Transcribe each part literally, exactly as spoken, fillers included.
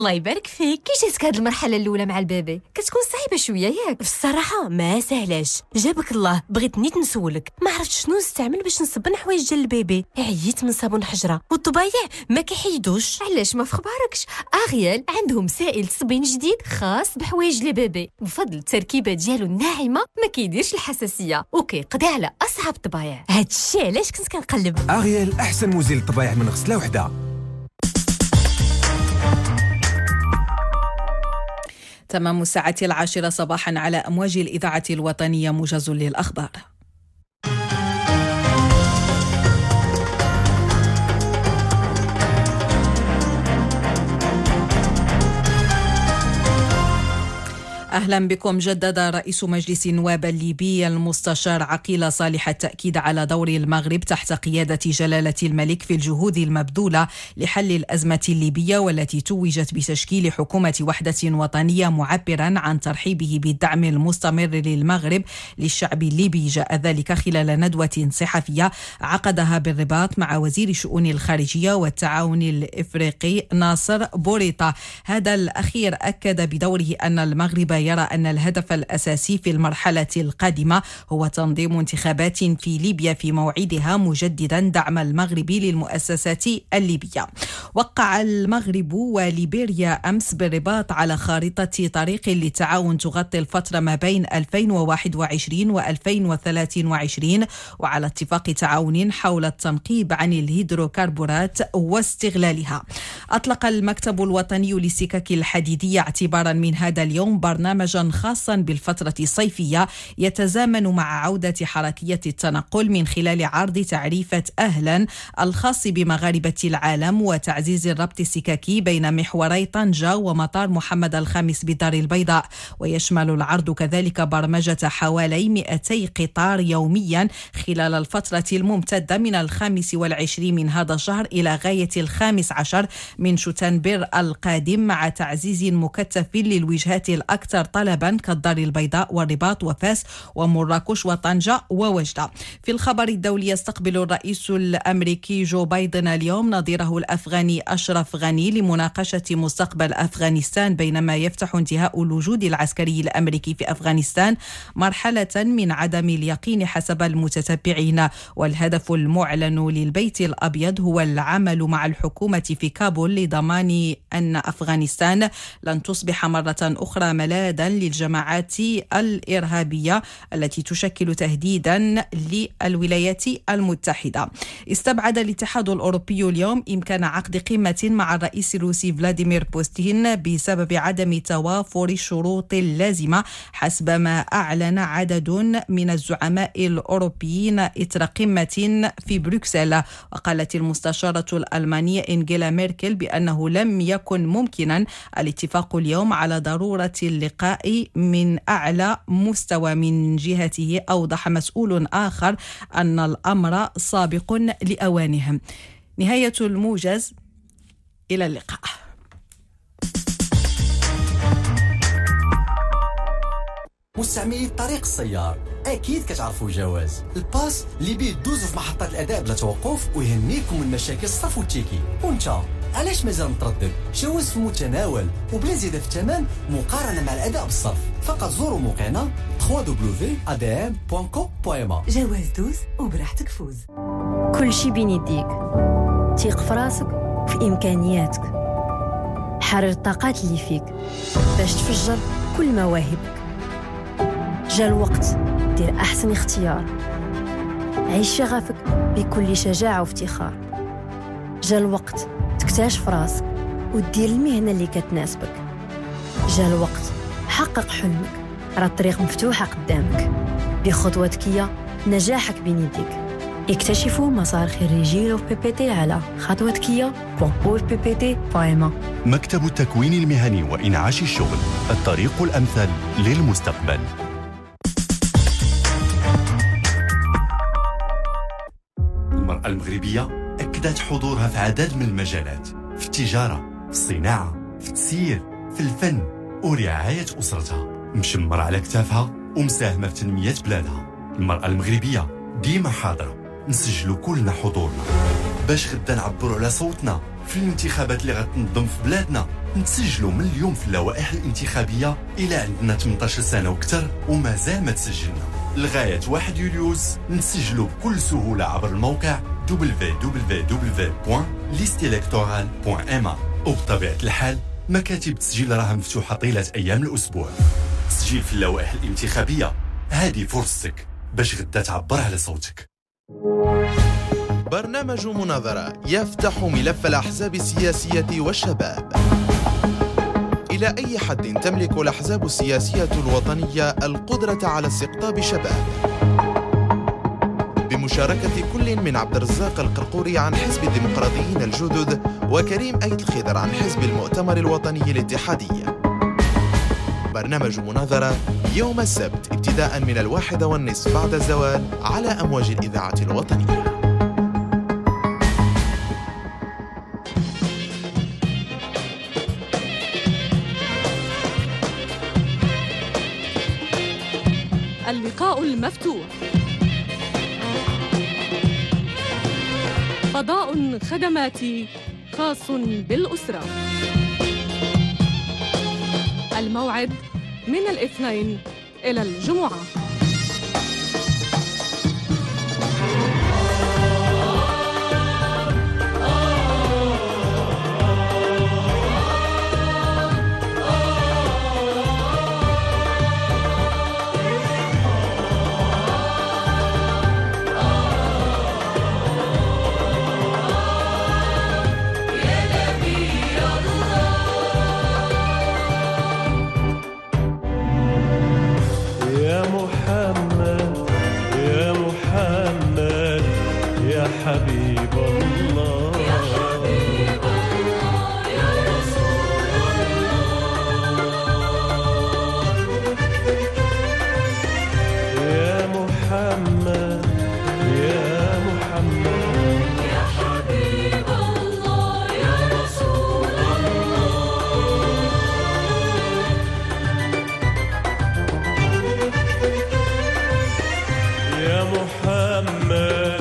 الله يبارك فيك. كي جاتك هاد المرحله الاولى مع البيبي؟ كتكون صعيبه شويه ياك؟ الصراحه ما سهلاش، جابك الله. بغيت نيت نسولك، ما عرفتش شنو نستعمل باش نصبن حوايج ديال البيبي. عييت من صابون حجره والطبايع ما كيحيدوش. علاش ما فخباركش؟ اغيال عندهم سائل تصبين جديد خاص بحوايج البيبي، بفضل التركيبه ديالو الناعمه ما كيديرش الحساسيه وكيقضي على اصعب الطبايع. هادشي علاش كنت كنقلب. اغيال احسن مزيل الطبايع من غسله وحده. تمام الساعة العاشرة صباحا على أمواج الإذاعة الوطنية، موجز للأخبار. أهلا بكم. جدد رئيس مجلس النواب الليبي المستشار عقيل صالح التأكيد على دور المغرب تحت قيادة جلالة الملك في الجهود المبذولة لحل الأزمة الليبية، والتي توجت بتشكيل حكومة وحدة وطنية، معبرا عن ترحيبه بالدعم المستمر للمغرب للشعب الليبي. جاء ذلك خلال ندوة صحفية عقدها بالرباط مع وزير الشؤون الخارجية والتعاون الإفريقي ناصر بوريطة. هذا الأخير أكد بدوره أن المغرب يرى أن الهدف الأساسي في المرحلة القادمة هو تنظيم انتخابات في ليبيا في موعدها، مجددا دعم المغرب للمؤسسات الليبية. وقع المغرب وليبيريا أمس بالرباط على خارطة طريق للتعاون تغطي الفترة ما بين ألفين وواحد وعشرين وألفين وثلاثين وعشرين، وعلى اتفاق تعاون حول التنقيب عن الهيدروكربورات واستغلالها. أطلق المكتب الوطني للسكك الحديدية اعتبارا من هذا اليوم برنامجا خاصا بالفترة الصيفية يتزامن مع عودة حركية التنقل من خلال عرض تعريفة أهلا الخاص بمغاربة العالم وتعزيز الربط السككي بين محوري طنجة ومطار محمد الخامس بالدار البيضاء. ويشمل العرض كذلك برمجة حوالي مئتي قطار يوميا خلال الفترة الممتدة من الخامس والعشرين من هذا الشهر إلى غاية الخامس عشر من شتنبر القادم، مع تعزيز مكثف للوجهات الأكثر طلبا كالدار البيضاء والرباط وفاس ومراكش وطنجة ووجدة. في الخبر الدولي، يستقبل الرئيس الأمريكي جو بايدن اليوم نظيره الأفغاني أشرف غني لمناقشة مستقبل أفغانستان، بينما يفتح انتهاء الوجود العسكري الأمريكي في أفغانستان مرحلة من عدم اليقين حسب المتتبعين. والهدف المعلن للبيت الأبيض هو العمل مع الحكومة في كابول لضمان أن أفغانستان لن تصبح مرة أخرى ملاذا للجماعات الإرهابية التي تشكل تهديدا للولايات المتحدة. استبعد الاتحاد الأوروبي اليوم إمكان عقد قمة مع الرئيس الروسي فلاديمير بوتين بسبب عدم توافر الشروط اللازمة، حسب ما أعلن عدد من الزعماء الأوروبيين إثر قمة في بروكسل. وقالت المستشارة الألمانية إنجيلا ميركل بأنه لم يكن ممكنا الاتفاق اليوم على ضرورة اللقاء من أعلى مستوى. من جهته أوضح مسؤول آخر أن الأمر سابق لأوانهم. نهاية الموجز، إلى اللقاء. مستعملي طريق السيار اكيد كتعرفوا الجواز الباس اللي بيه دوزوا في محطة الاداء بلا توقف ويهنيكم من مشاكل الصف والتيكي. وانت علاش مازال متردد؟ جواز في المتناول وبلا زياده في الثمن مقارنه مع الاداء بالصرف. فقط زوروا موقعنا دبليو دبليو دبليو دوت إيه دي إم دوت كوم دوت إم. جواز دوز وبراحتك فوز. كل شي بين يديك، تيق في راسك في امكانياتك، حرر الطاقات اللي فيك باش تفجر كل مواهبك. جا الوقت دير احسن اختيار، عيش شغفك بكل شجاعه وافتخار. جا الوقت تكتشف راسك ودير المهنه اللي كتناسبك. جا الوقت حقق حلمك، راه الطريق مفتوحه قدامك. بخطوه ذكيه نجاحك بين يديك. اكتشفوا مسار خريجي بي بي تي على خطوة ذكيه دوت أو بي بي تي دوت إم. مكتب التكوين المهني وإنعاش الشغل، الطريق الأمثل للمستقبل. المرأة المغربية أكدت حضورها في عدد من المجالات، في التجارة، في الصناعة، في التسيير، في الفن ورعاية أسرتها، مشمر على كتافها ومساهمة في تنمية بلادها. المرأة المغربية ديما حاضرة، نسجلوا كلنا حضورنا باش غدا نعبروا على صوتنا في الانتخابات اللي غتنظم في بلادنا نتسجلوا من اليوم في اللوائح الانتخابية إلى عندنا ثمانية عشر سنة وكتر ومازال ما تسجلنا. لغاية واحد يوليوز نتسجلوا بكل سهولة عبر الموقع دبليو دبليو دبليو دوت ليست إلكتورال دوت إم إيه. وبطبيعة الحال مكاتب التسجيل راها مفتوحة طيلة أيام الأسبوع. تسجيل في اللوائح الانتخابية، هذه فرصتك باش غدا تعبر على صوتك. برنامج مناظرة يفتح ملف الأحزاب السياسية والشباب. إلى أي حد تملك الأحزاب السياسية الوطنية القدرة على استقطاب شباب؟ بمشاركة كل من عبد الرزاق القرقوري عن حزب الديمقراطيين الجدد وكريم أيد الخضر عن حزب المؤتمر الوطني الاتحادي. برنامج مناظرة يوم السبت ابتداء من الواحدة والنصف بعد الزوال على أمواج الإذاعة الوطنية. اللقاء المفتوح، فضاء خدماتي خاص بالأسرة. الموعد من الاثنين إلى الجمعة. حبيب الله يا حبيب الله يا رسول الله يا محمد يا محمد يا حبيب الله يا رسول الله يا محمد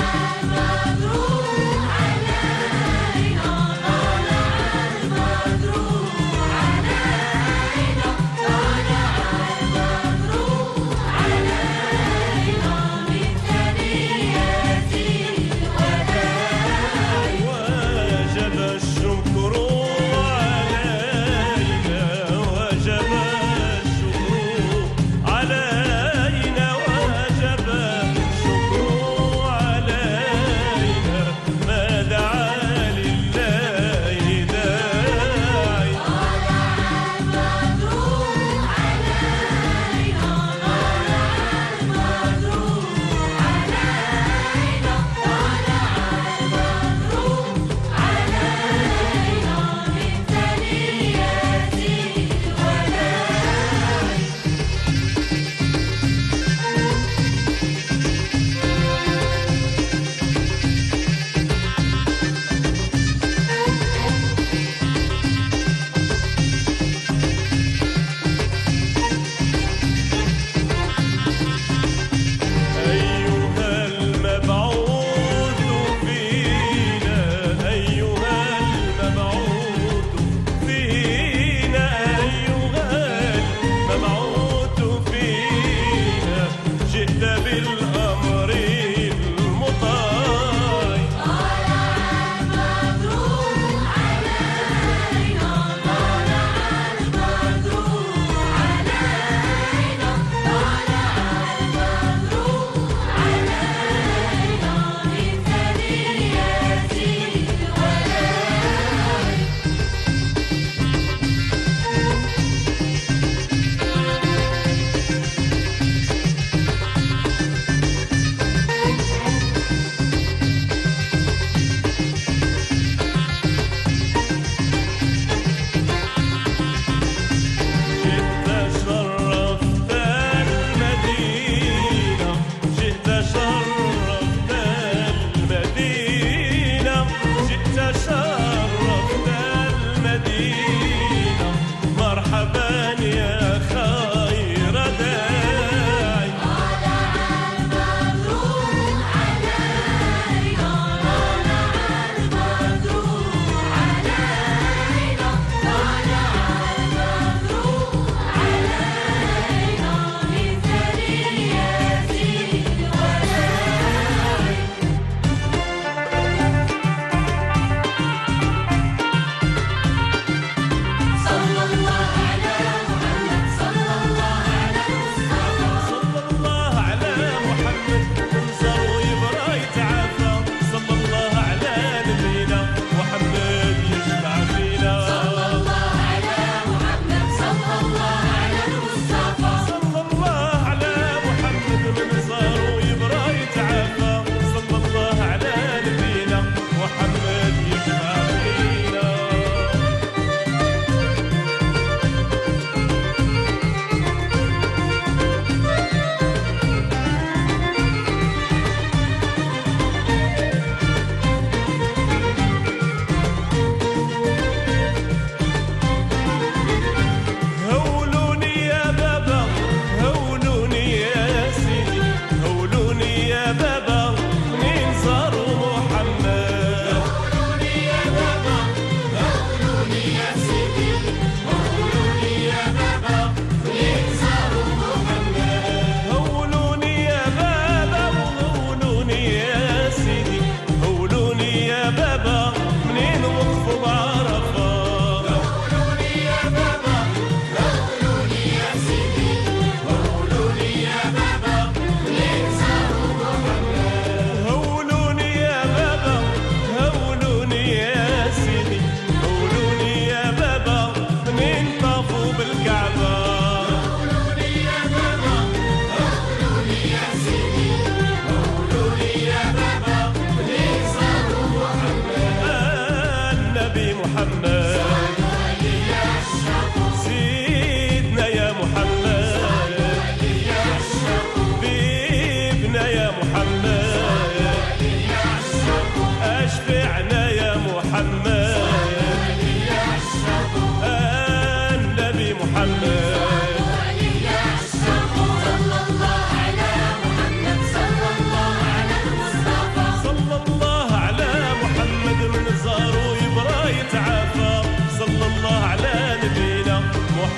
طلع البدر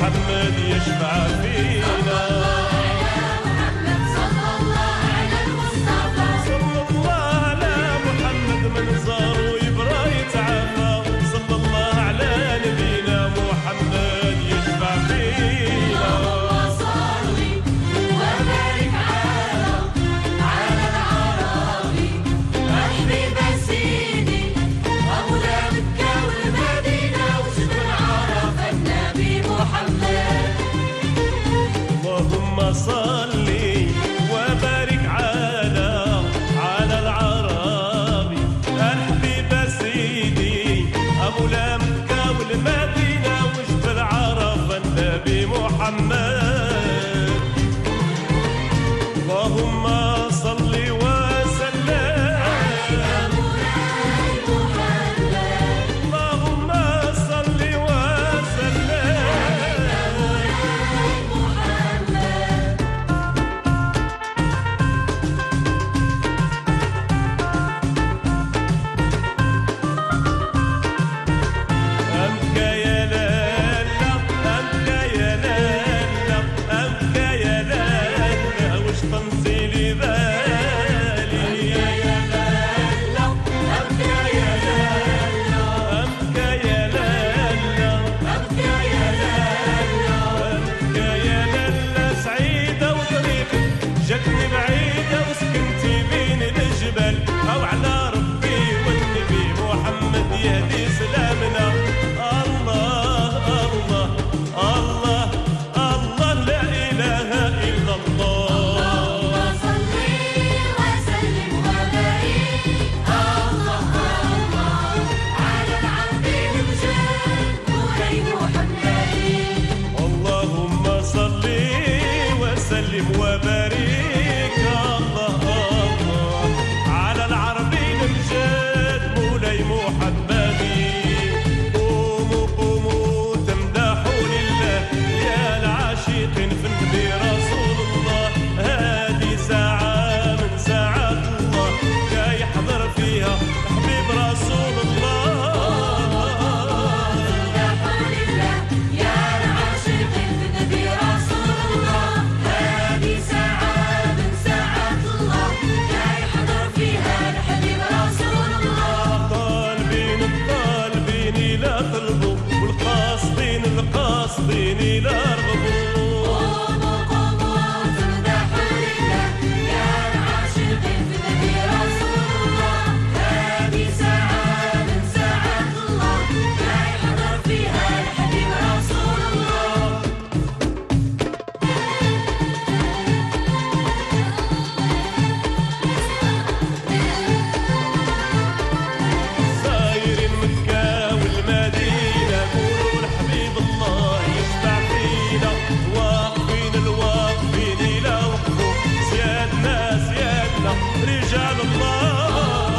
محمد يشفع فينا صلى الله على المصطفى صلى الله على محمد من زار ويبرى يتعافى صلى الله على نبينا محمد يشفع فينا صلي وبارك على على العربي حبيب سيدي أبو مكة والمدينة وشبر عرف النبي محمد اللهم صلي وبارك على على العربي الحبيب سيدي أبو مكة والمدينة وشبر عرف النبي محمد اللهم صل وسلم اللهم صل وسلم أمك يا لالا أمك يا لالا أمك يا لالا وش تنسيلي بالي يا لالا أمك يا لالا أمك يا لالا أمك يا لالا أمك يا لالا سعيدة وطريقك جاتني بعيدة وسكنتي بين الجبال أو على ربي والنبي محمد يهدي سلامنا الله الله الله الله لا إله إلا الله صلي وسلم وبارك الله الله على العبد المجيد مولاي محمد اللهم صل وسلم وبارك الله الله على العربي المجيد مولاي محمد قوموا قوموا تمدحوا لله يا العاشقين في النبي رسول الله هذه ساعة من ساعات الله جاي يحضر فيها حبيب رسول الله يا العاشقين في النبي رسول الله هذه ساعة من ساعات الله جاي يحضر فيها الحبيب رسول الله طالبين الطالبين لا طلبوا والقاصدين القاصدين لا رغبوا قوموا قوموا تمدحوا لله يا العاشقين في النبي رسول الله هذه ساعة من ساعات الله جاي يحضر فيها الحبيب رسول الله صايرين مكة والمدينة قولوا الحبيب الله يشفع فينا واقفين الواقفين إلى وقفوا سيادنا سيادنا رجال الله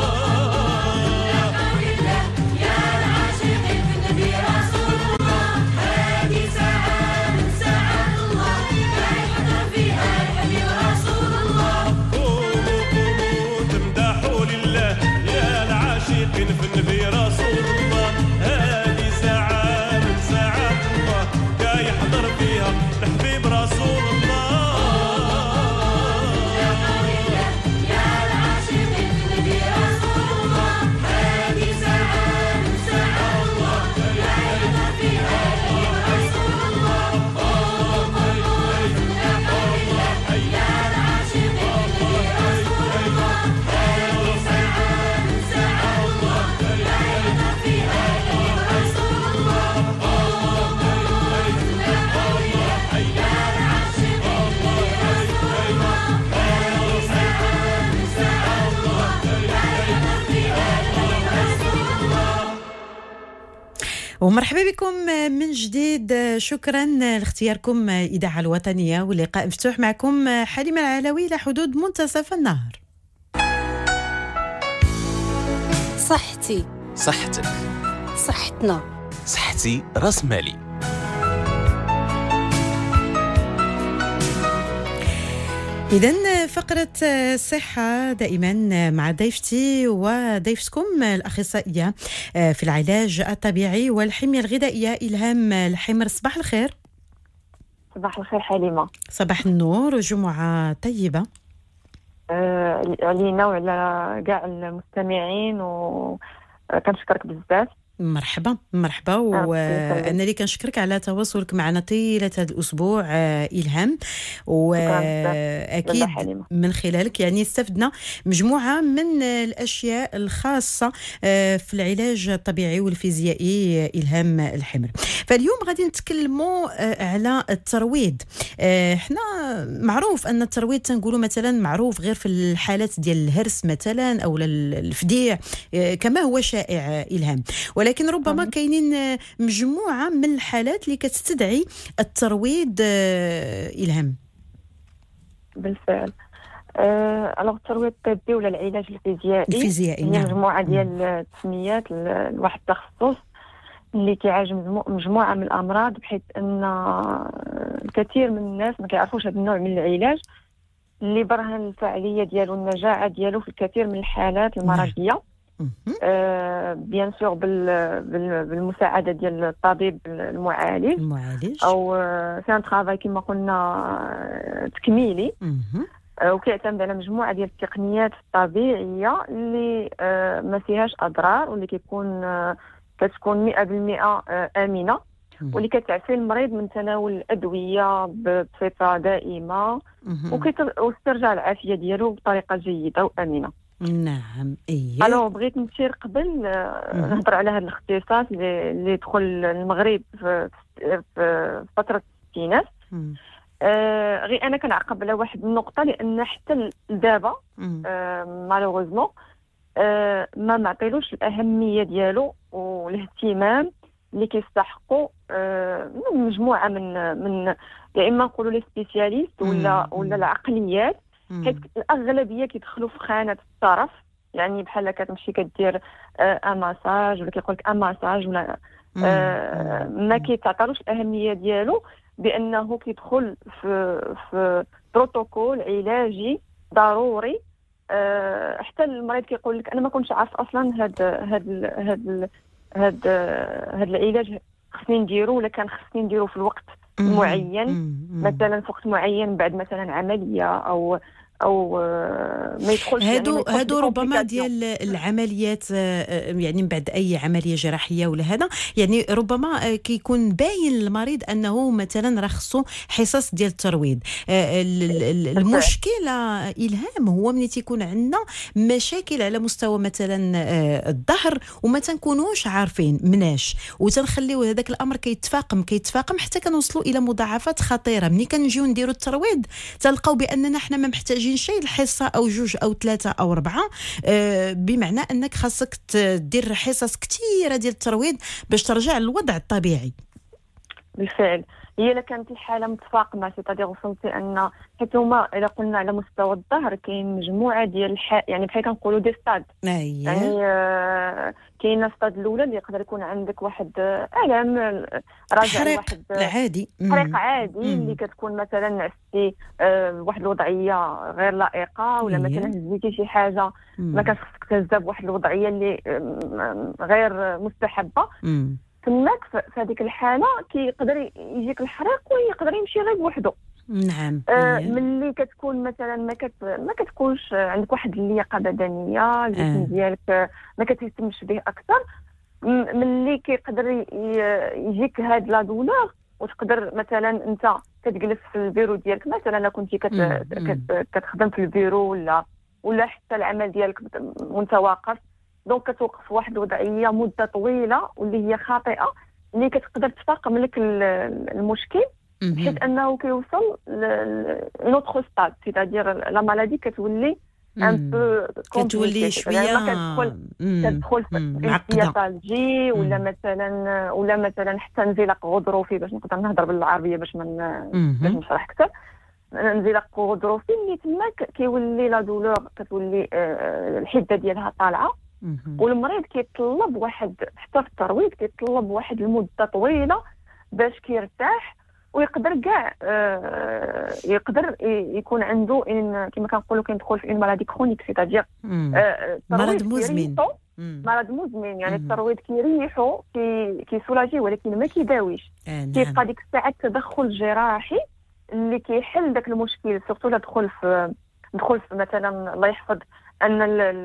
يا العاشقين في النبي رسول الله هذه ساعة من ساعات الله جاي يحضر فيها الحبيب رسول الله قوموا قوموا تمدحوا لله يا العاشقين في النبي رسول الله هذه ساعة من ساعات الله جاي يحضر فيها الحبيب رسول الله يا العاشقين في النبي رسول الله هذه ساعة من ساعات الله جاي يحضر فيها الحبيب رسول الله قوموا قوموا تمدحوا لله يا العاشقين في النبي رسول الله هذه ساعة من ساعات الله جاي يحضر فيها الحبيب رسول الله قوموا قوموا تمدحوا لله يا العاشقين في النبي رسول الله هذه ساعة من ساعات الله جاي يحضر فيها الحبيب رسول الله ومرحبا بكم من جديد. شكرا لاختياركم إذاعة الوطنية واللقاء مفتوح معكم حليمة العلوي لحدود منتصف النهار. صحتي صحتك صحتنا صحتي راس مالي. إذن فقرة الصحة دائما مع ضيفتي وضيفتكم الأخصائية في العلاج الطبيعي والحمية الغذائية إلهام الحمر. صباح الخير. صباح الخير حليمة. صباح النور وجمعة طيبة آه علينا وعلى كاع المستمعين، وكنشكرك بزاف. مرحبا مرحبا، وانا اللي كنشكرك على تواصلك معنا طيله هذا الاسبوع إلهام، واكيد من خلالك يعني استفدنا مجموعه من الاشياء الخاصه في العلاج الطبيعي والفيزيائي إلهام الحمر. فاليوم غادي نتكلموا على الترويض. احنا معروف ان الترويض تنقولوا مثلا معروف غير في الحالات ديال الهرس مثلا او الفديع كما هو شائع إلهام، ولكن ربما كاينين مجموعة من الحالات اللي كتستدعي الترويض إلهام. بالفعل. أه الوغ الترويض الطبي ولا العلاج الفيزيائي الفيزيائي هي نعم. مجموعة ديال التسميات لواحد التخصص اللي كيعالج مجموعة من الأمراض، بحيث أن الكثير من الناس ما كيعرفوش هذا النوع من العلاج اللي برهن الفاعلية ديالو النجاعة ديالو في الكثير من الحالات المرضية. آه بيان سور بالمساعده ديال الطبيب المعالج المعالج او سي ان ترافاي كما قلنا تكميلي، آه وكيعتمد على مجموعه ديال التقنيات الطبيعيه اللي آه ما فيهاش اضرار، واللي كيكون آه كتكون مئة بالمئة آه امنه، واللي كتعفي المريض من تناول الادويه بصفه دائمه واسترجاع العافيه ديالو بطريقه جيده وامنه. نعم ايه. الو بغيت نشير قبل نهضر على هذا الاختصاص اللي دخل المغرب في, في فتره الستينات. آه غير انا كنعقب على واحد النقطه، لان حتى دابا آه مالوغوزمون آه ما معطيلوش الاهميه ديالو والاهتمام اللي كيستحقوا آه من مجموعه من من يا اما نقولوا لي سبيسياليست ولا ولا العقليات، حيت الاغلبيه كيدخلوا في خانه الطرف، يعني بحال كتمشي كدير آه مساج ولا كيقول لك مساج ولا آه ما كيتعطالوش الاهميه ديالو، بانه كيدخل في في بروتوكول علاجي ضروري. آه حتى المريض كيقول لك انا ما كنتش عارف اصلا هذا هذا هذا هذا هذا العلاج خصني نديرو ولا كان خصني نديرو في الوقت معين، مثلا في وقت معين بعد مثلا عمليه او او ما يدخلش. هادو يعني هادو ربما ديال العمليات، يعني من بعد اي عمليه جراحيه ولا هذا، يعني ربما كيكون باين للمريض انه مثلا راه خصو حصص ديال الترويض. المشكله إلهام هو ملي تيكون عندنا مشاكل على مستوى مثلا الظهر وما تنكونوش عارفين مناش، وتنخليو هذاك الامر كيتفاقم كيتفاقم حتى كنوصلوا الى مضاعفات خطيره. ملي كنجيو نديروا الترويض تلقاو باننا حنا ما محتاجين شيء، الحصه او جوج او ثلاثه او اربعه، آه بمعنى انك خاصك تدير حصص كثيره ديال الترويض باش ترجع للوضع الطبيعي. بالفعل هي الا كانت الحاله متفاقمه، سيتادير وصلتي ان حيت هما الا قلنا على مستوى الظهر كاين مجموعه ديال الح... يعني بحال كنقولوا دي ستاد. أيه. يعني آه كاين الستاد الاولى اللي يقدر يكون عندك واحد الم راجع واحد العادي حريق عادي مم. اللي كتكون مثلا نعستي آه واحد الوضعيه غير لائقه، ولا أيه. مثلا هزيتي شي حاجه مم. ما كانش خصك تهزها بواحد الوضعيه اللي آه غير مستحبه. مم. تماك في هذيك الحاله كيقدر يجيك الحريق ويقدر يمشي غير بوحده. نعم. آه ملي كتكون مثلا ما كت ما كتكونش عندك واحد اللياقه بدنيه، الجسم ديالك ما كتهتمش به اكثر، ملي كيقدر يجيك هاد لا دولور، وتقدر مثلا انت كتجلس في البيرو ديالك مثلا، الا كنتي كت كت كتخدم في البيرو ولا ولا حتى العمل ديالك وانت واقف، دونك كتوقف واحد الوضعيه مده طويله واللي هي خاطئه، اللي كتقدر تفاقم لك المشكل بحيث انه كيوصل لنوتخ ستاد، سيتادير لا مالادي كتولي ان بو كتولي شويه كتدخل كتدخل في انسيالجي ولا مثلا ولا مثلا حتى انزلاق غضروفي، باش نقدر نهضر بالعربيه باش ما باش نشرح اكثر. انزلاق غضروفي اللي تماك كيولي لا دولور كتولي الحده ديالها طالعه، والمريض كيطلب واحد حتى في الترويض كيطلب واحد المده طويله باش كيرتاح ويقدر كاع آه يقدر يكون عنده ان كما كنقولوا كندخل في ان مالادي كرونيك، سيتادير مرض مزمن مرض مزمن يعني الترويض كيريحو كي كيسولاجي ولكن ما كيداويش. كيبقى ديك الساعه التدخل الجراحي اللي كيحل داك المشكل سورتو لا دخل في دخل في مثلا الله يحفظ ان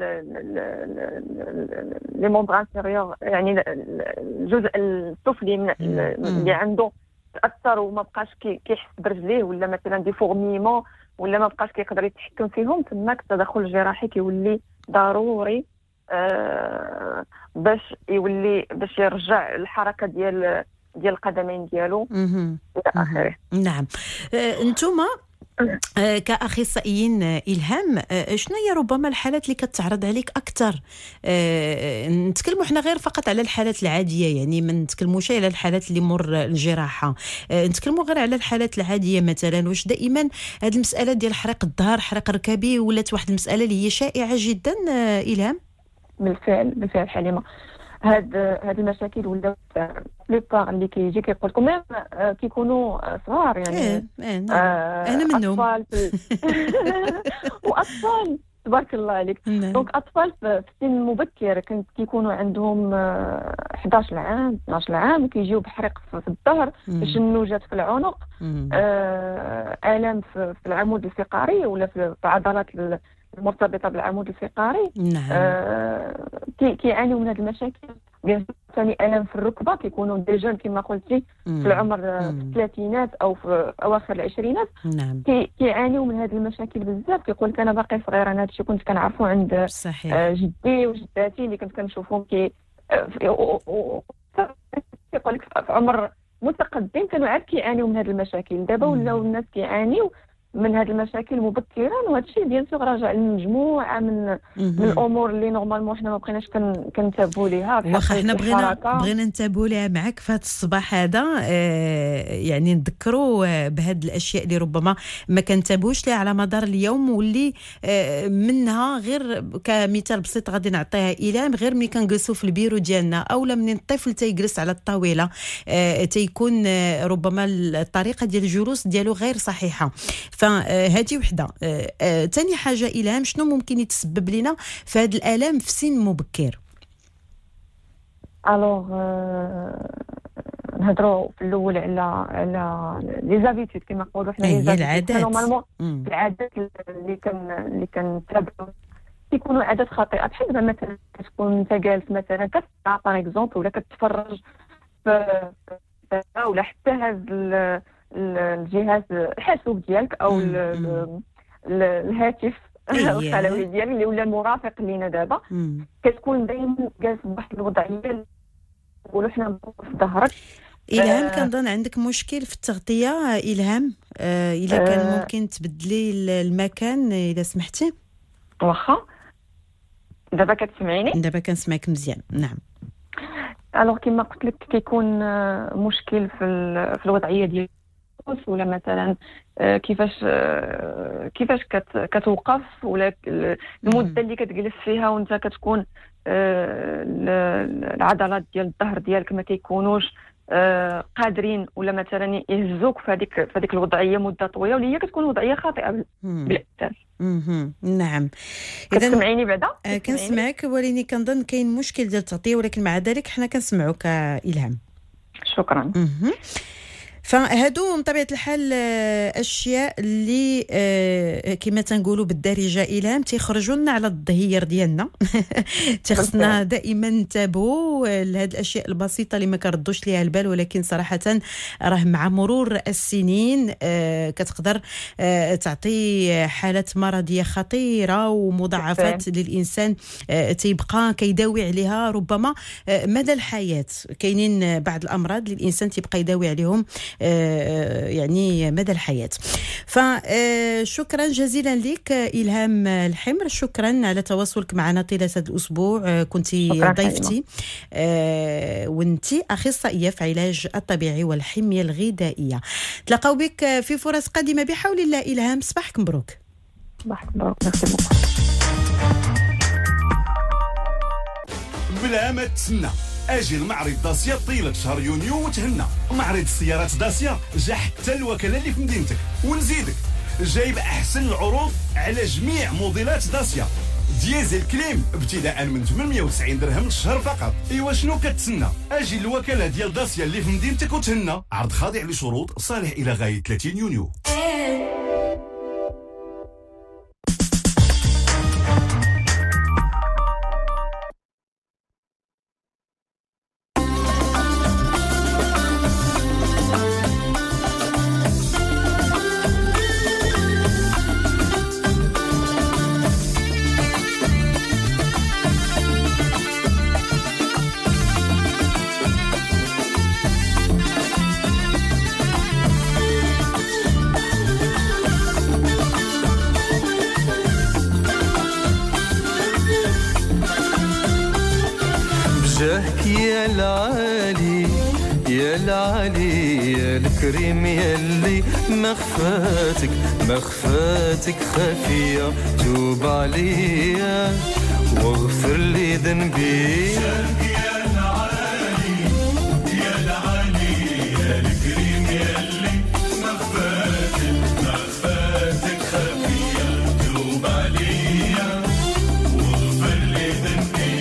لي مومبر انتيريور يعني الجزء السفلي من اللي عنده تاثر وما بقاش كيحس برجليه ولا مثلا دي فورميمون ولا ما بقاش كيقدر يتحكم فيهم، تماك التدخل الجراحي كيولي ضروري آه باش يولي باش يرجع الحركه ديال ديال القدمين ديالو الى اخره. نعم. آه، انتوما آه، كاخصائيين آه، الهام آه، شنو هي ربما الحالات اللي كتعرض عليك اكثر؟ آه، نتكلموا حنا غير فقط على الحالات العاديه، يعني ما نتكلموش على الحالات اللي مر الجراحه، آه، نتكلموا غير على الحالات العاديه. مثلا واش دائما هذه المساله ديال حريق الظهر حريق ركبي ولات واحد المساله اللي هي شائعه جدا آه، الهام؟ بالفعل بالفعل حليمه، هاد هاد المشاكل ولا بليبار اللي كيجي كيقول لكم ميم كيكونوا صغار يعني إيه إيه آه انا منهم اطفال واطفال تبارك الله عليك. دونك اطفال في سن مبكر كنت كيكونوا عندهم إحدى عشر عام اثنا عشر عام وكيجيو بحريق في الظهر، تشنجات في العنق، آه الام في العمود الفقري ولا في العضلات المرتبطه بالعمود الفقري. نعم. آه كي كيعانيوا من هذه المشاكل. ثاني الم في الركبه كيكونوا دي جون كما قلتي في العمر في الثلاثينات او في اواخر العشرينات. نعم. كي كيعانيوا من هذه المشاكل بزاف. كيقول لك انا باقي صغير، انا هادشي كنت كنعرفو عند صحيح. آه جدي وجداتي اللي كنت كنشوفهم كي كيقول لك في عمر متقدم كانوا عاد كيعانيوا من هذه المشاكل. دابا ولاو الناس كيعانيوا من هذه المشاكل مبكرا، وهذا الشيء بيان سور راجع لمجموعه من من الامور اللي نورمالمون حنا ما بقيناش كنتابعوا ليها. واخا حنا بغينا بغينا نتابعوا ليها معك في هذا الصباح هذا، آه يعني نذكروا بهذه الاشياء اللي ربما ما كنتابعوش ليها على مدار اليوم، واللي آه منها غير كمثال بسيط غادي نعطيها الهام. غير ملي كنجلسوا في البيرو ديالنا اولا من الطفل تيجلس على الطاوله آه تيكون آه ربما الطريقه ديال الجلوس ديالو غير صحيحه. فهذه وحده. ثاني حاجه الهام، شنو ممكن يتسبب لنا في هذه الالام في سن مبكر؟ الوغ نهضروا في الاول على على لي زابيتود كما نقولوا حنا، هي العادات. نورمالمون العادات اللي كان اللي كنتابعوا كيكونوا عادات خاطئه، بحال دابا مثلا كتكون انت جالس مثلا كتسمع باغ اكزومبل ولا كتفرج في ولا حتى هذا الجهاز الحاسوب ديالك او الهاتف الخلوي ديالك اللي ولا المرافق لينا دابا، كتكون دائما جالس بواحد الوضعيه نقولوا حنا في ظهرك. الهام آه كنظن عندك مشكل في التغطيه الهام، آه الا كان آه ممكن تبدلي المكان اذا سمحتي. واخا دابا كتسمعيني؟ دابا كنسمعك مزيان. نعم. الوغ كما قلت لك كيكون مشكل في في الوضعيه ديال ولا مثلا كيفاش كيفاش كتوقف ولا المده اللي كتجلس فيها وانت كتكون العضلات ديال الظهر ديالك ما كيكونوش قادرين ولا مثلا يهزوك في هذيك في هذيك الوضعيه مده طويله، واللي هي كتكون وضعيه خاطئه بالاساس. نعم. اذا كتسمعيني بعدا؟ آه كنسمعك، ولكن كنظن كاين مشكل ديال التغطيه، ولكن مع ذلك حنا كنسمعوك الهام. شكرا. فهادو بطبيعه الحال اشياء اللي كما تنقولوا بالدارجه الهام تيخرجوا لنا على الظهير ديالنا. تخصنا دائما نتابعوا لهاد الاشياء البسيطه اللي ما كردوش ليها البال، ولكن صراحه راه مع مرور السنين كتقدر تعطي حالات مرضيه خطيره ومضاعفات للانسان تيبقى كيداوي عليها ربما مدى الحياه. كاينين بعض الامراض اللي الانسان تيبقى يداوي عليهم يعني مدى الحياة. فشكرا جزيلا لك إلهام الحمر، شكرا على تواصلك معنا طيلة هذا الأسبوع. كنت ضيفتي وانت أخصائية في علاج الطبيعي والحمية الغذائية. تلاقوا بك في فرص قادمة بحول الله. إلهام صباحك مبروك. صباحك مبروك. بلا ما تسنى اجي المعرض داسيا طيلة شهر يونيو وتهنى. معرض السيارات داسيا جا حتى الوكالة اللي في مدينتك، ونزيدك جايب احسن العروض على جميع موديلات داسيا. ديزل كليم ابتداء من ثمانمية وتسعين درهم للشهر فقط. ايوا شنو كتسنى؟ اجي للوكاله ديال داسيا اللي في مدينتك وتهنى. عرض خاضع لشروط، صالح الى غايه ثلاثين يونيو. يا العالي يا العالي يا الكريم يلي مخفاتك مخفاتك خفية، توب عليا واغفر لي ذنبي. يا العالي يا العالي يا الكريم يلي مخفاتك مخفاتك خفية، توب عليا واغفر لي ذنبي.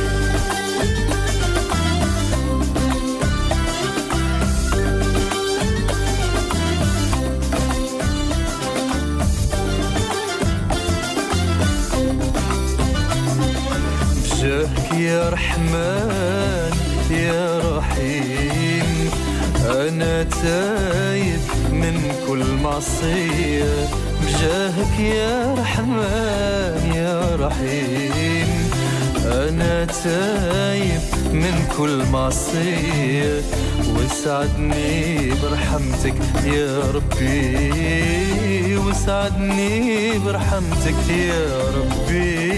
جاك يا رحمن يا رحيم، أنا تايب من كل معصية. بجاهك يا رحمن يا رحيم، أنا تايب من كل معصية. وسعدني برحمتك يا ربي، وسعدني برحمتك يا ربي.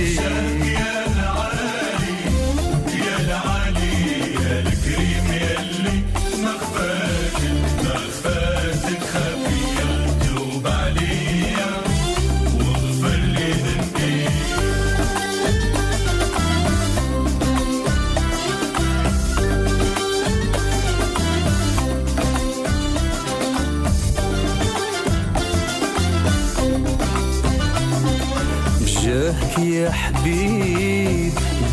جاك يا حبيب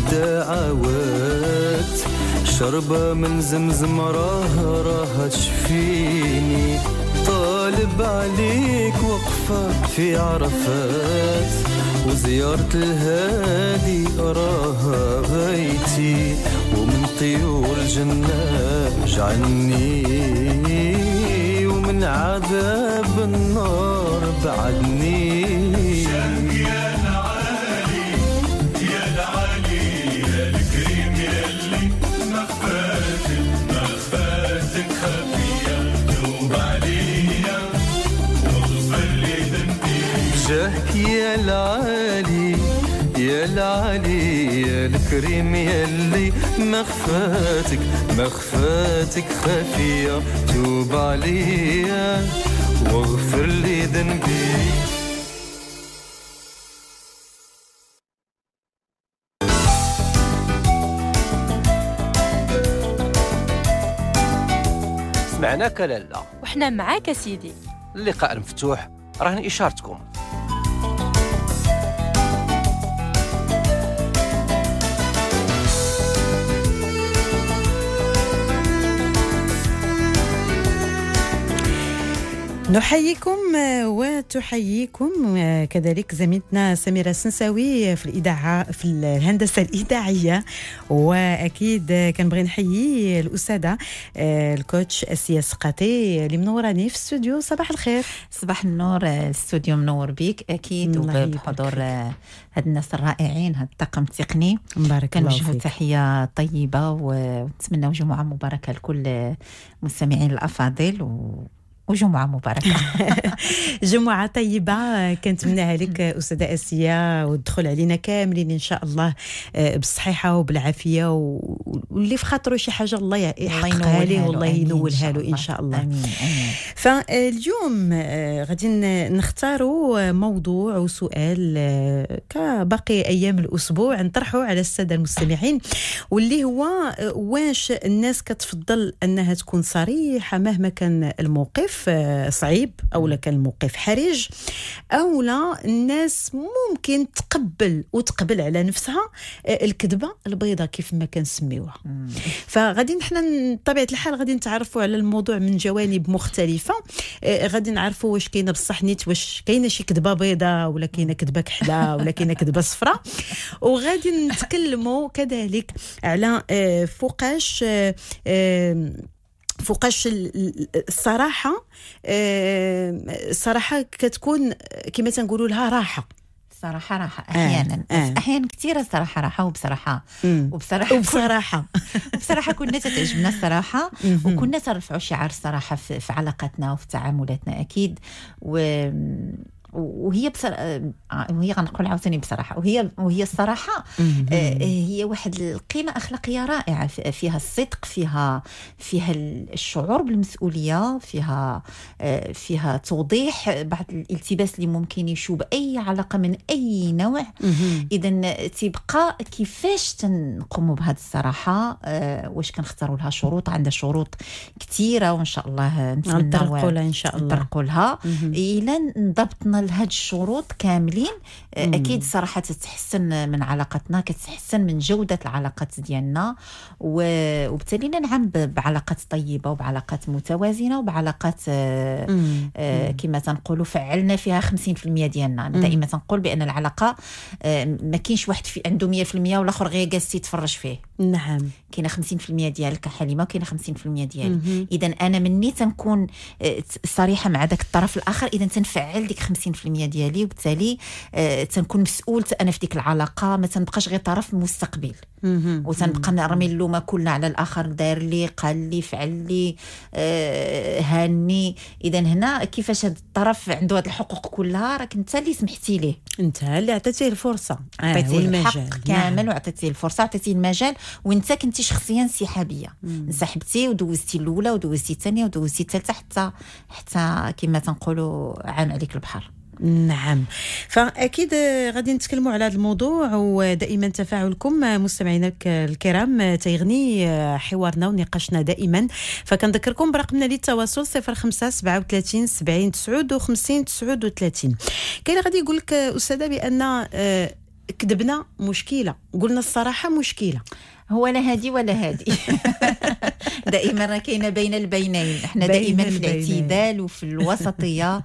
دعوات، شربة من زمزم راه راه تشفيني. طالب عليك وقفة في عرفات، وزيارة الهادي راها غايتي. ومن طيور الجنة جعلني، ومن عذاب النار بعدني. جاك يا العالي يا العالي يا الكريم يلي مخفاتك مخفاتك خفية، توب عليا واغفر لي ذنبي. سمعناك لالا، وحنا معاك سيدي. اللقاء المفتوح رهن إشارتكم. نحييكم وتحييكم كذلك زميلتنا سميرة السنساوي في الإذاعة في الهندسة الإذاعية. وأكيد كنبغي نحيي الأستاذة الكوتش أسيا سقاطي اللي منوراني في الاستوديو. صباح الخير. صباح النور، الاستوديو منور بيك أكيد، وبحضور هاد الناس الرائعين، هاد الطاقم التقني. مبارك الله فيك. كنوجهوا تحية طيبة ونتمنى جمعة مباركة لكل المستمعين الأفاضل و وجمعة مباركة. جمعة طيبة كنتمناها لك أستاذة آسيا، والدخول علينا كاملين إن شاء الله بالصحيحة وبالعافية، واللي في خاطره شي حاجة الله يحققها له والله ينولها له إن شاء الله. آمين آمين. فاليوم غادي نختاروا موضوع وسؤال كباقي أيام الأسبوع نطرحه على السادة المستمعين، واللي هو واش الناس كتفضل أنها تكون صريحة مهما كان الموقف، الموقف صعيب او لا كان الموقف حرج او لا الناس ممكن تقبل وتقبل على نفسها الكذبه البيضاء كيف ما كنسميوها. فغادي نحنا بطبيعه الحال غادي نتعرفوا على الموضوع من جوانب مختلفه، غادي نعرفوا واش كاينه بصح نيت، واش كاينه شي كذبه بيضاء ولا كاينه كذبه كحله ولا كاينه كذبه صفراء. وغادي نتكلموا كذلك على فوقاش فوقاش الصراحه الصراحه كتكون كما تنقولوا لها راحه. صراحة راحة أحيانا آه. آه. أحيانا كثيرة الصراحة راحة وبصراحة مم. وبصراحة وبصراحة وبصراحة كنا تتعجبنا الصراحة وكنا ترفعوا شعار الصراحة في, في علاقاتنا وفي تعاملاتنا أكيد. و وهي بصراحة وهي غنقول عاوتاني بصراحة وهي وهي الصراحة هي واحد القيمة أخلاقية رائعة فيها الصدق، فيها فيها الشعور بالمسؤولية، فيها فيها توضيح بعض الالتباس اللي ممكن يشوب أي علاقة من أي نوع. إذن تبقى كيفاش تنقوموا بهذه الصراحة، واش كنختاروا لها شروط، عندها شروط كثيرة وإن شاء الله نطرقوا لها إن شاء الله نطرقوا لها إلى انضبطنا لهاد الشروط كاملين. مم. اكيد صراحه تتحسن من علاقتنا، كتحسن من جوده العلاقات ديالنا، وبالتالي ننعم بعلاقات طيبه وبعلاقات متوازنه وبعلاقات آه آه كما تنقولوا فعلنا فيها خمسين بالمئة ديالنا. انا دائما تنقول بان العلاقه آه ما كاينش واحد في عنده مية بالمئة والاخر غير جالس يتفرج فيه. نعم كاينه خمسين بالمئة ديالك حليمه وكاينه خمسين بالمئة ديالي. اذا انا مني تنكون صريحه مع داك الطرف الاخر، اذا تنفعل ديك خمسين بالمئة ديالي، وبالتالي آه تنكون مسؤول انا في ديك العلاقه، ما تنبقاش غير طرف مستقبل وتنبقى نرمي اللومه كلنا على الاخر، دار لي قال لي فعل لي آه هاني. اذا هنا كيفاش هذا الطرف عنده هذه الحقوق كلها، راك انت اللي سمحتي ليه، انت اللي عطيتيه الفرصه، عطيتيه آه الحق كامل. نعم. وعطيتيه الفرصه، عطيتيه المجال، وانت كنتي شخصيا انسحابيه، انسحبتي ودوزتي الاولى ودوزتي الثانيه ودوزتي الثالثه حتى حتى كما تنقولوا عام عليك البحر. نعم، فأكيد غادي نتكلموا على هذا الموضوع، ودائما تفاعلكم مستمعينا الكرام تيغني حوارنا ونقاشنا دائما. فكنذكركم برقمنا للتواصل صفر خمسة سبعة وثلاثين سبعين تسعود وخمسين تسعود وثلاثين. كاين غادي يقول لك أستاذة بأن كذبنا مشكلة، قلنا الصراحة مشكلة، هو لا هادي ولا هادي. دائما راه كاينه بين البينين، احنا دائما في الاعتدال وفي الوسطيه،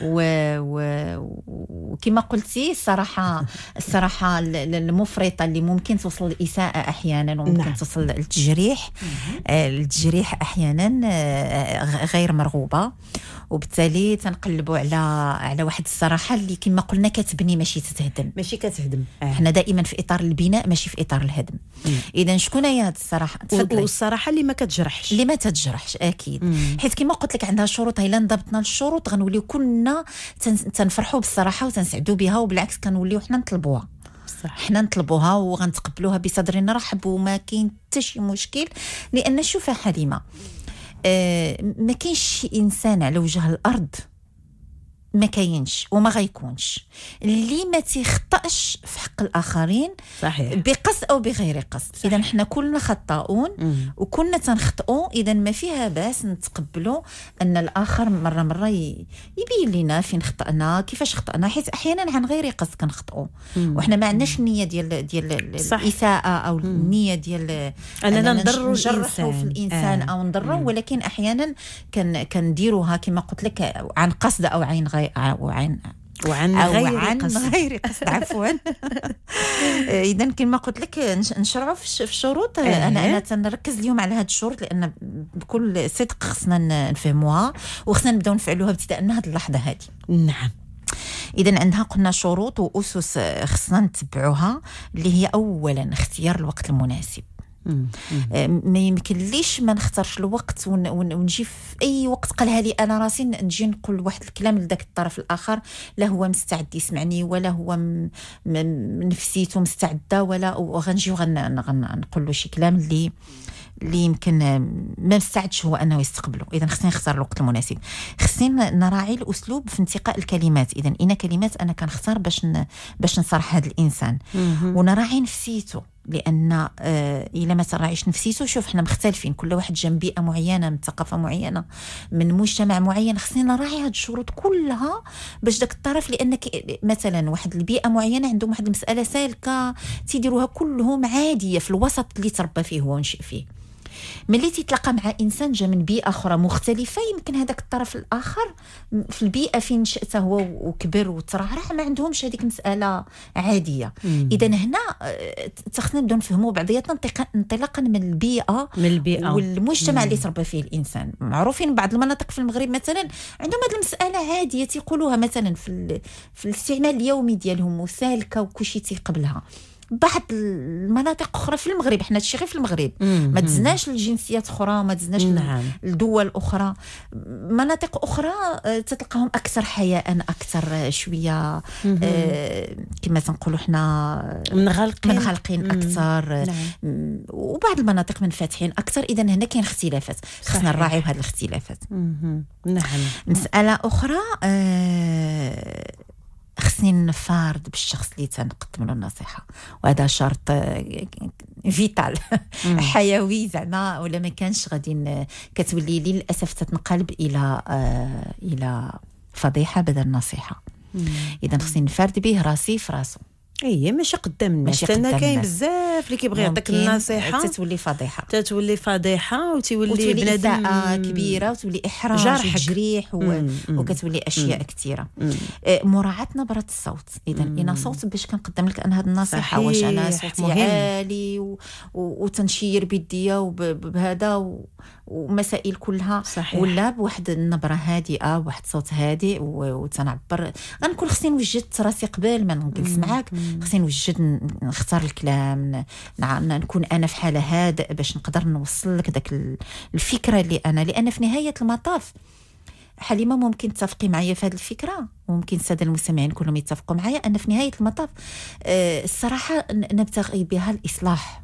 وكما قلتي الصراحه الصراحه المفرطه اللي ممكن توصل للاساءه احيانا، وممكن نعم. توصل للتجريح التجريح احيانا غير مرغوبه، وبالتالي تنقلبوا على على واحد الصراحه اللي كما قلنا كتبني ماشي تتهدم، ماشي كتهدم. آه. احنا دائما في اطار البناء ماشي في اطار الهدم. اذا شكون هي هذه الصراحه؟ تفضلي. والصراحه اللي ما كتجرحش، اللي ما تتجرحش اكيد. مم. حيت كما قلت لك عندها شروط، الا انضبطنا الشروط غنوليو كلنا تنفرحوا بالصراحه وتنسعدوا بها، وبالعكس كنوليو حنا نطلبوها صح. حنا نطلبوها وغنتقبلوها بصدر رحب، وما كاين حتى شي مشكل. لان شوفي حليمه، آه ما كاينش شي انسان على وجه الارض ما كاينش وما غيكونش اللي ما تيخطاش في حق الاخرين صحيح، بقصد او بغير قصد. اذا احنا كلنا خطاؤون وكنا تنخطئوا، اذا ما فيها باس نتقبلوا ان الاخر مره مره يبين لنا فين خطأنا، كيفاش خطأنا، حيت احيانا عن غير قصد كنخطئوا وحنا ما عندناش النيه ديال ديال الاساءه او مم. النيه ديال اننا نضروا الانسان في الانسان آه. او نضروا، ولكن احيانا كان كنديروها كما قلت لك عن قصد او عين غير وعن وعن غير عن قصد غير قصد عفوا. اذا كما قلت لك نشرعوا في الشروط. انا انا تنركز اليوم على هذه الشروط لان بكل صدق خصنا نفهموها وخصنا نبداو نفعلوها ابتداء من هذه اللحظه هذه. نعم. اذا عندها قلنا شروط واسس خصنا نتبعوها، اللي هي اولا اختيار الوقت المناسب. ما يمكنليش ما نختارش الوقت ونجي في اي وقت قالها لي انا راسي نجي نقول واحد الكلام لذاك الطرف الاخر لا هو مستعد يسمعني ولا هو م... م... نفسيته مستعده، ولا غنجي غنقول له شي كلام اللي اللي يمكن ما مستعدش هو انه يستقبله. اذا خصني نختار الوقت المناسب، خصني نراعي الاسلوب في انتقاء الكلمات. اذا اين كلمات انا كنختار باش ن... باش نصرح هذا الانسان، ونراعي نفسيته. لان آه الا ما تراعيش نفسيته. شوف حنا مختلفين، كل واحد جنب بيئه معينه، من ثقافه معينه، من مجتمع معين. خصنا نراعي هاد الشروط كلها باش داك الطرف، لانك مثلا واحد البيئه معينه عندهم واحد المساله سالكه تيديروها كلهم عاديه في الوسط اللي تربى فيه هو ونشئ فيه. ملي تتلاقى مع انسان جا من بيئه اخرى مختلفه، يمكن هذاك الطرف الاخر في البيئه فين نشأته هو وكبر وترعرع ما عندهمش هذيك مساله عاديه. اذا هنا خصنا نبداو نفهموا بعضياتنا انطلاقا من البيئه من البيئه والمجتمع اللي تربى فيه الانسان. معروفين بعض المناطق في المغرب مثلا عندهم هذه المساله عاديه تيقولوها مثلا في في الاستعمال اليومي ديالهم وسالكه وكلشي تيقبلها. بعض المناطق اخرى في المغرب، حنا هادشي غير في المغرب، ما دزناش للجنسيات اخرى، ما دزناش نعم. للدول اخرى. مناطق اخرى تتلقاهم اكثر حياء، اكثر شويه آه كما تنقولوا حنا منغلقين منغلقين اكثر. نعم. وبعض المناطق منفتحين اكثر. اذا هنا كاين اختلافات، خصنا نراعيو هذه الاختلافات. نعم. مساله اخرى آه خصني نفارد بالشخص اللي تنقدم له النصيحه، وهذا شرط فيتال حيوي زعما، ولا ما كانش غادي كتولي للاسف تتنقلب الى آه الى فضيحه بدل نصيحه. اذا خصني نفارد به راسي في راسو. اي ماشي قدام الناس، لان كاين بزاف اللي كيبغي يعطيك النصيحه تتولي فضيحه تتولي فضيحه وتولي بنادم كبيره وتولي احراج وتجريح و... وكتولي اشياء كثيره. مراعاه نبره الصوت. اذا انا صوت باش كنقدم لك انا هذه النصيحه، واش انا صوتي مهم. عالي و... و... وتنشير بيديه وبهذا و... ومسائل كلها صحيح. ولا بواحد النبره هادئه، بواحد صوت هادئ وتنعبر. غنكون خصني نوجد راسي قبل ما نجلس معاك، خصني نوجد نختار الكلام، نكون انا في حاله هادئ باش نقدر نوصل لك داك الفكره اللي انا. لان في نهايه المطاف حليمه ممكن تتفقي معايا في هذه الفكره، وممكن الساده المستمعين كلهم يتفقوا معايا ان في نهايه المطاف آه الصراحه نبتغي بها الاصلاح.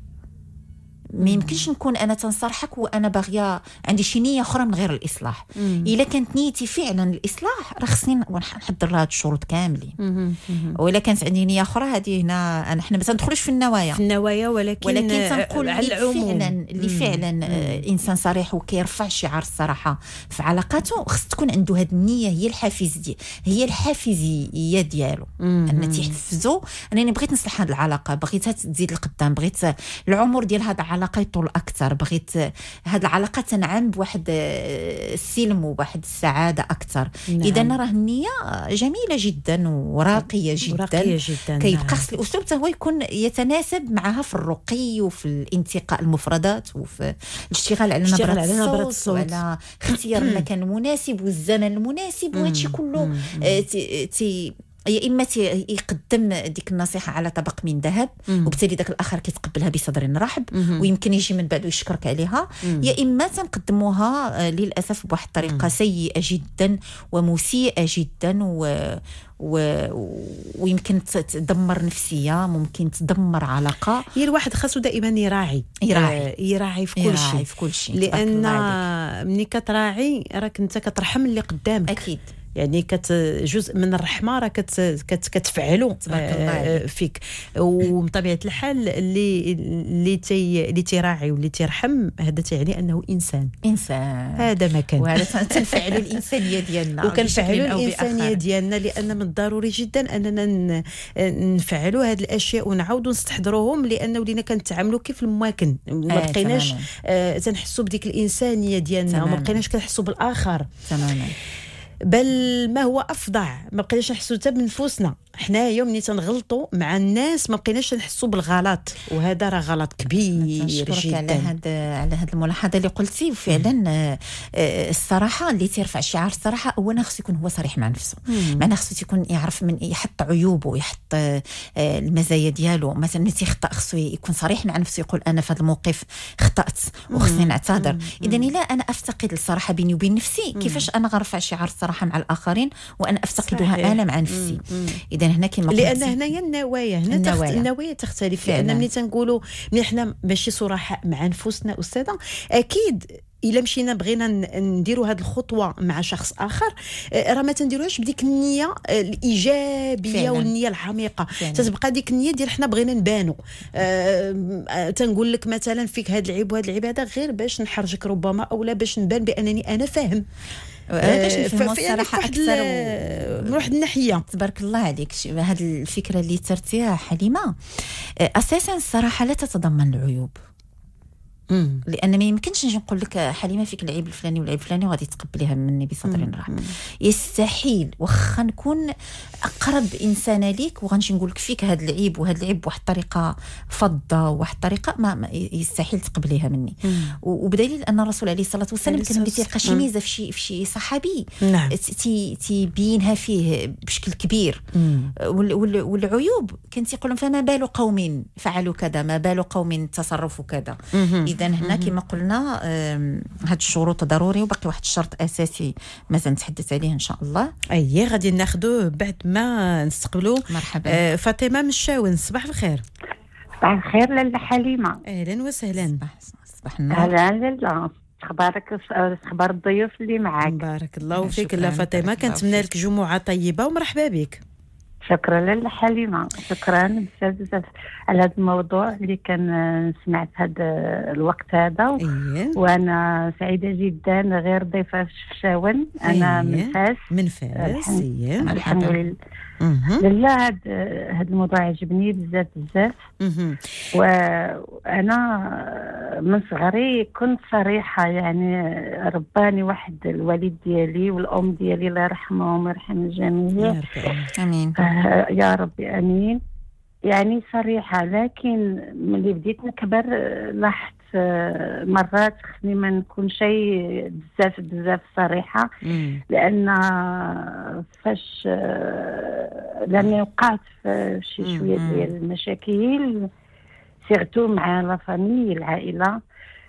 ما يمكنش نكون انا تنصرحك وانا باغيه عندي شي نيه اخرى من غير الاصلاح. الا كانت نيتي فعلا الاصلاح راه خصني نحضر لها هاد الشروط كاملين. والا كانت عندي نيه اخرى هذه هنا انا حنا ما تندخلوش في النوايا في النوايا ولكن ولكن تنقول اللي فعلا اللي فعلا آه انسان صريح وكيرفع شعار الصراحه في علاقاته، خص تكون عنده هاد النيه، هي الحافز دي هي الحافزيه ديالو ان تيحفزو انني بغيت نصلح هاد العلاقه، بغيتها تزيد لقدام، بغيت العمر ديال هاد العلاقه يطول اكثر، بغيت هاد العلاقه تنعم بواحد السلم وبواحد السعاده اكثر. نعم. اذا راه النيه جميله جدا وراقيه جدا, وراقية جداً. كيبقى نعم. خص الاسلوب حتى هو يكون يتناسب معها في الرقي وفي الانتقاء المفردات وفي الاشتغال على نبره الصوت, نبرة الصوت وعلى اختيار المكان المناسب والزمن المناسب. وهادشي كله آه تي, تي يا اما يقدم ديك النصيحه على طبق من ذهب وبالتالي داك الاخر كيتقبلها بصدر رحب ويمكن يجي من بعد يشكرك عليها، يا اما تنقدموها للاسف بواحد الطريقه سيئه جدا ومسيئه جدا و و... ويمكن تدمر نفسيه، ممكن تدمر علاقه. هي الواحد خاصو دائما يراعي يراعي آه يراعي في كل شيء في كل شيء، لان ملي كتراعي راك انت كترحم اللي قدامك اكيد. يعني كت جزء من الرحمه راه كت كت كتفعلوا فيك. وبطبيعه الحال اللي اللي تي اللي تيراعي واللي تيرحم هذا تعني انه انسان انسان هذا ما كان. وهذا تنفعلوا الانسانيه ديالنا وكنفعلوا الانسانيه ديالنا، لان من الضروري جدا اننا نفعلوا هذه الاشياء ونعاودوا نستحضروهم، لان ولينا كنتعاملوا كيف المواكن وما آه بقيناش آه تنحسوا بديك الانسانيه ديالنا وما بقيناش كنحسوا بالاخر تماما، بل ما هو افظع ما بقيناش نحسوا حتى بنفوسنا. حنايا ملي تنغلطوا مع الناس ما بقيناش نحسوا بالغلط، وهذا راه غلط كبير جدا. على هذا على هذه الملاحظه اللي قلتي. وفعلا الصراحه اللي تيرفع شعار الصراحه اولا خصو يكون هو صريح مع نفسه، معناه خصو يكون يعرف من يحط عيوبه، يحط المزايا ديالو. مثلا ملي تيخطا خصو يكون صريح مع نفسه، يقول انا في هذا الموقف خطات وخصني نعتذر. اذا لا انا افتقد الصراحه بيني وبين نفسي، كيفاش انا غنرفع شعار الصراحه مع الاخرين وانا افتقدها صحيح. انا مع نفسي. اذا هنا كاين لان هنايا النوايا هنا النوايا, تخت... النوايا تختلف. لان ملي تنقولوا ملي حنا ماشي صراحه مع نفوسنا استاذه، اكيد الا مشينا بغينا نديروا هذه الخطوه مع شخص اخر راه ما تنديروهاش بديك النيه الايجابيه فعلا. والنيه العميقه فعلا. تتبقى ديك النيه ديال حنا بغينا نبانوا أه تنقول لك مثلا فيك هذا العيب وهذا العيب هذا غير باش نحرجك ربما او لا باش نبان بانني انا فاهم باش نفهموا الصراحه اكثر من واحد الناحيه. تبارك الله عليك. هذه الفكره اللي ترتيها حليمه اساسا الصراحه لا تتضمن العيوب. مم. لان ما يمكنش نجي نقول لك حليمه فيك العيب الفلاني والعيب الفلاني وغادي تقبليها مني بصدر رحب. يستحيل. واخا نكون اقرب انسانه ليك وغنجي نقول لك فيك هذا العيب وهذا العيب بواحد الطريقه فضه وواحد الطريقه ما, ما يستحيل تقبليها مني. وبدليل ان الرسول عليه الصلاه والسلام كان تلقى شي ميزه في شي في شي صحابي نعم. تي تيبينها فيه بشكل كبير. وال وال والعيوب كنت يقولون فما بال قوم فعلوا كذا ما بال قوم تصرفوا كذا. إذن هنا كما قلنا هاد الشروط ضروري وباقي واحد الشرط أساسي مازال نتحدث عليه إن شاء الله. أيه غادي ناخذوه بعد ما نستقبلوا. مرحبا. آه فاطمة من الشاون. صباح الخير. صباح الخير لاله حليمة. أهلا وسهلا. صباح صباح النور. أهلا لاله. أخبارك أخبار الضيوف اللي معاك. بارك الله فيك لا فاطمة كنتمنى لك جمعة طيبة ومرحبا بك. شكرا لاله حليمة. شكرا بزاف بزاف على هذا الموضوع اللي كان سمعت هذا الوقت هذا. إيه. وانا سعيده جدا غير ضيفه في الشاون. انا إيه. من فاس من فاس. إيه. الحمد لله. لله هذا هذا الموضوع عجبني بزاف بزاف. وانا من صغري كنت صريحه يعني رباني واحد الوالد ديالي والام ديالي الله يرحمهم ويرحم الجميع. امين يا ربي امين. يعني صريحه لكن ملي بديت نكبر لاحظت مرات خصني ما نكون شيء بزاف بزاف صريحه. لان فاش لاني وقعت في شي شويه ديال المشاكل سيرتو مع لا فامي العائله.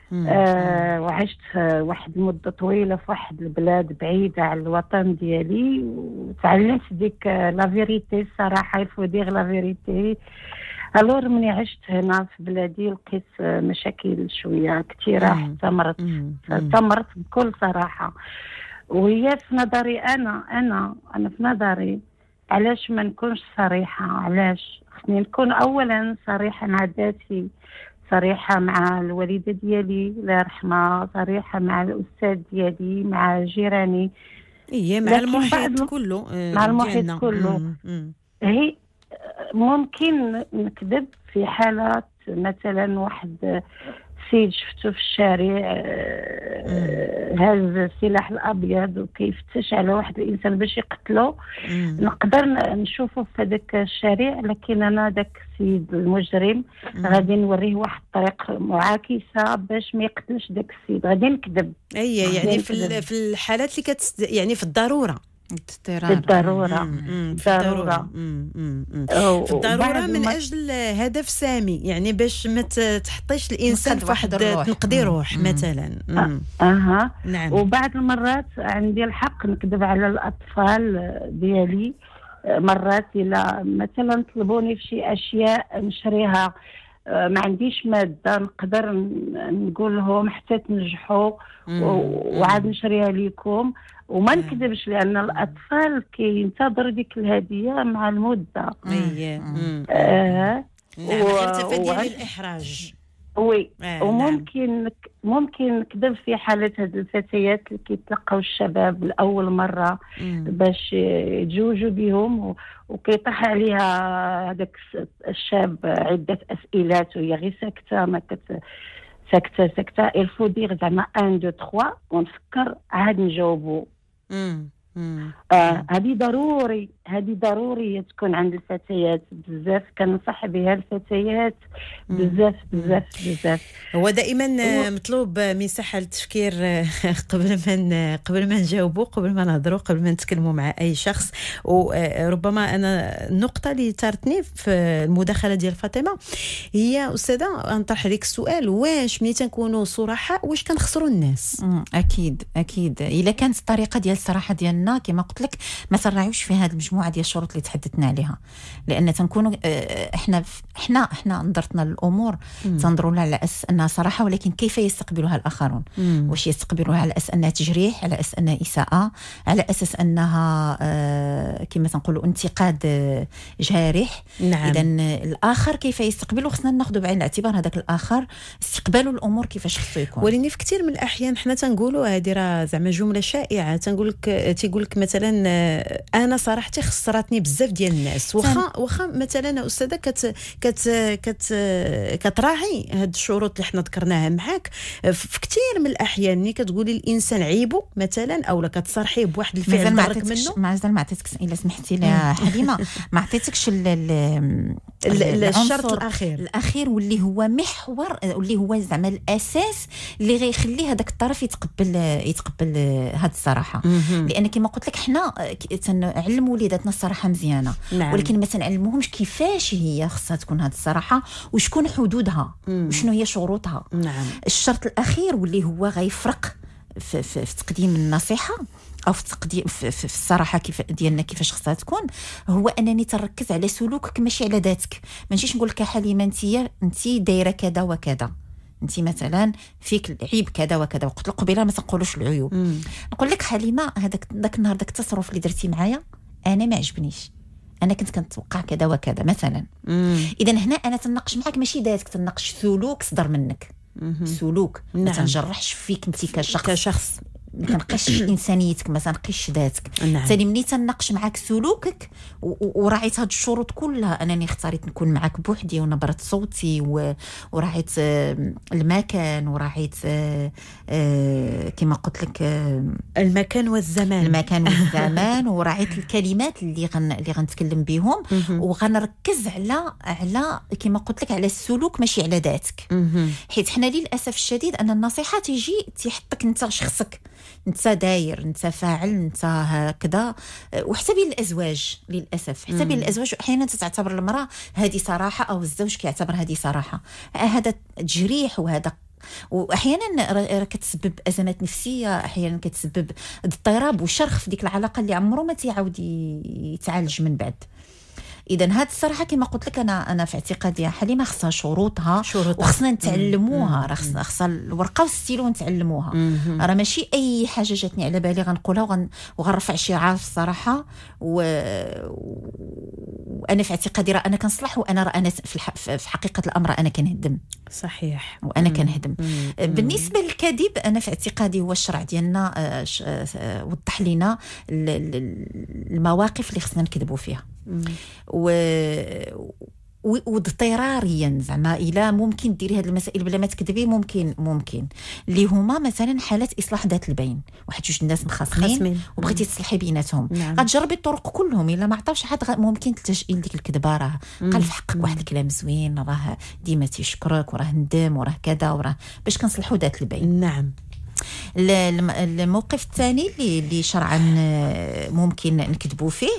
آه وعشت واحد المده طويله في واحد البلاد بعيده على الوطن ديالي وتعلمت ديك لا فيريتي الصراحه يفو دير لا فيريتي. الور مني عشت هنا في بلادي لقيت مشاكل شويه كثيره حتى مرت حتى مرت بكل صراحه. وهي في نظري انا انا انا في نظري علاش ما نكونش صريحه؟ علاش خصني نكون اولا صريحه مع ذاتي صريحه مع الوالده ديالي الله يرحمها صريحه مع الاستاذ ديالي مع جيراني. ايه مع المحيط كله. مع المحيط كله. هي ممكن نكذب في حالات مثلا واحد سيد شفتو في الشارع هاز السلاح الابيض وكيفتش على واحد الانسان باش يقتلو. نقدر نشوفه في هذاك الشارع لكن انا داك السيد المجرم غادي نوريه واحد الطريق معاكسه باش ما يقتلش داك السيد غادي نكذب. اي يعني في في الحالات اللي كتست يعني في الضروره بالضرورة بالضرورة في الضرورة من أجل هدف سامي يعني باش ما تحطيش الإنسان في واحد تنقضي روح مثلا. أها نعم. وبعض المرات عندي الحق نكذب على الأطفال ديالي. مرات إلا مثلا طلبوني في شي أشياء نشريها ما عنديش مادة نقدر نقول لهم حتى تنجحوا وعاد نشريها لكم وما نكذبش لأن الأطفال كينتظروا ديك الهدية مع المدة. اييه آه نعم غير تفادي للإحراج. وي آه وممكن نعم. ممكن نكذب في حالة هاد الفتيات اللي كيتلقاو الشباب لأول مرة مم. باش يتزوجوا بهم وكيطيح عليها هذاك الشاب عدة أسئلات وهي غير ساكتة ما كت ساكتة ساكتة الفو دير زعما واحد اثنين ثلاثة ونفكر عاد نجاوبو. آه هذه ضروري هذه ضرورية تكون عند الفتيات بزاف كنصح بها الفتيات بزاف بزاف بزاف. هو دائما مطلوب مساحة للتفكير قبل ما قبل ما نجاوبوا قبل ما نهضروا قبل ما نتكلموا مع أي شخص. وربما أنا النقطة اللي ثارتني في المداخلة ديال فاطمة هي أستاذة نطرح عليك السؤال واش ملي تنكونوا صراحة واش كنخسروا الناس؟ أكيد أكيد إلا كانت الطريقة ديال الصراحة ديالنا ديالنا كما قلت لك ما تراعيوش في هذه المجموعه ديال الشروط اللي تحدثنا عليها، لان تنكونوا احنا احنا احنا نظرتنا للامور تنظروا لها على اساس انها صراحه، ولكن كيف يستقبلها الاخرون؟ مم. واش يستقبلوها على اساس انها تجريح، على اساس انها اساءه، على اساس انها آه كما تنقولوا انتقاد آه جارح؟ نعم. اذا الاخر كيف يستقبله خصنا ناخذ بعين الاعتبار هذاك الاخر استقباله الامور كيفاش خصو يكون. ولكن في كثير من الاحيان حنا تنقولوا هذه راه زعما جمله شائعه، تنقول لك تيقول لك مثلا انا صراحتي خسرتني بزاف ديال الناس، واخا واخا مثلا استاذه كت كت كت كتراعي هاد الشروط اللي حنا ذكرناها معاك، في كثير من الاحيان ملي كتقولي الانسان عيبه مثلا او لا كتصرحيه بواحد الفعل ضرك منه، مازال ما عطيتكش الا سمحتي لي حليمه ما عطيتكش الشرط الاخير الاخير واللي هو محور واللي هو زعما الاساس اللي غيخلي هذاك الطرف يتقبل يتقبل هذه الصراحه. لان كما قلت لك حنا تنعلموا وليداتنا الصراحه مزيانه، نعم. ولكن ما تنعلموهمش كيفاش هي خصها تكون هذه الصراحه وشكون حدودها وشنو هي شروطها. نعم. الشرط الاخير واللي هو غيفرق في, في, في تقديم النصيحه او في تقديم في, في, في الصراحه كيف ديالنا كيفاش خصها تكون، هو انني تركز على سلوكك ماشي على ذاتك. ما نجيش نقول لك حليمه انت انت دايره كذا وكذا، انت مثلا فيك عيب كذا وكذا، وقلت لك قبيله ما تنقولوش العيوب. مم. نقول لك حليمه هذاك ذاك النهار ذاك التصرف اللي درتي معايا انا ما عجبنيش، انا كنت كنتوقع كذا وكذا مثلا. اذا هنا انا تناقش معاك ماشي ذاتك، تناقش سلوك صدر منك. مم. سلوك. نعم. ما تنجرحش فيك انت كشخص كشخص ما تنقش انسانيتك، ما تنقش ذاتك. نعم. ثاني ملي تناقش معاك سلوكك وراعيت هاد الشروط كلها، انني اختاريت نكون معاك بوحدي ونبره صوتي وراعيت المكان وراعيت كما قلت لك المكان والزمان المكان والزمان وراعيت الكلمات اللي غن اللي غنتكلم بهم، وغنركز على على كما قلت لك على السلوك ماشي على ذاتك. حيت حنا للاسف الشديد ان النصيحه تيجي تيحطك انت شخصك، انت داير، انت فاعل، انت هكذا. وحتى بين الازواج للاسف، حتى بين الازواج احيانا تعتبر المراه هذه صراحه او الزوج كيعتبر هذه صراحه، هذا تجريح وهذا واحيانا كتسبب ازمات نفسيه، احيانا كتسبب اضطراب وشرخ في ديك العلاقه اللي عمره ما تيعاود يتعالج من بعد. اذا هاد الصراحه كما قلت لك انا انا في اعتقادي يا حليمه خصها شروطها, شروطها. وخصنا نتعلموها، راه خصنا خصها الورقه والستيلو نتعلموها. راه ماشي اي حاجه جاتني على بالي غنقولها وغن وغنرفع شعار الصراحه و... وانا في اعتقادي راه انا كنصلح وانا راه انا في, الح... في حقيقه الامر انا كنهدم. صحيح. وانا كنهدم. بالنسبه للكذب انا في اعتقادي هو الشرع ديالنا وضح لنا المواقف اللي خصنا نكذبوا فيها و واضطراريا زعما الى ممكن ديري هذه المسائل بلا ما تكذبي، ممكن ممكن اللي هما مثلا حالات اصلاح ذات البين، واحد جوج الناس مخاصمين وبغيتي تصلحي بيناتهم. نعم. غتجربي الطرق كلهم، الا ما عطاوش حد ممكن تلجئي لديك الكذبه. راه قال في حقك واحد الكلام زوين، راه ديما تيشكرك وراه ندم وراه كذا وراه باش كنصلحوا ذات البين. نعم. الموقف الثاني اللي اللي شرعا ممكن نكذبوا فيه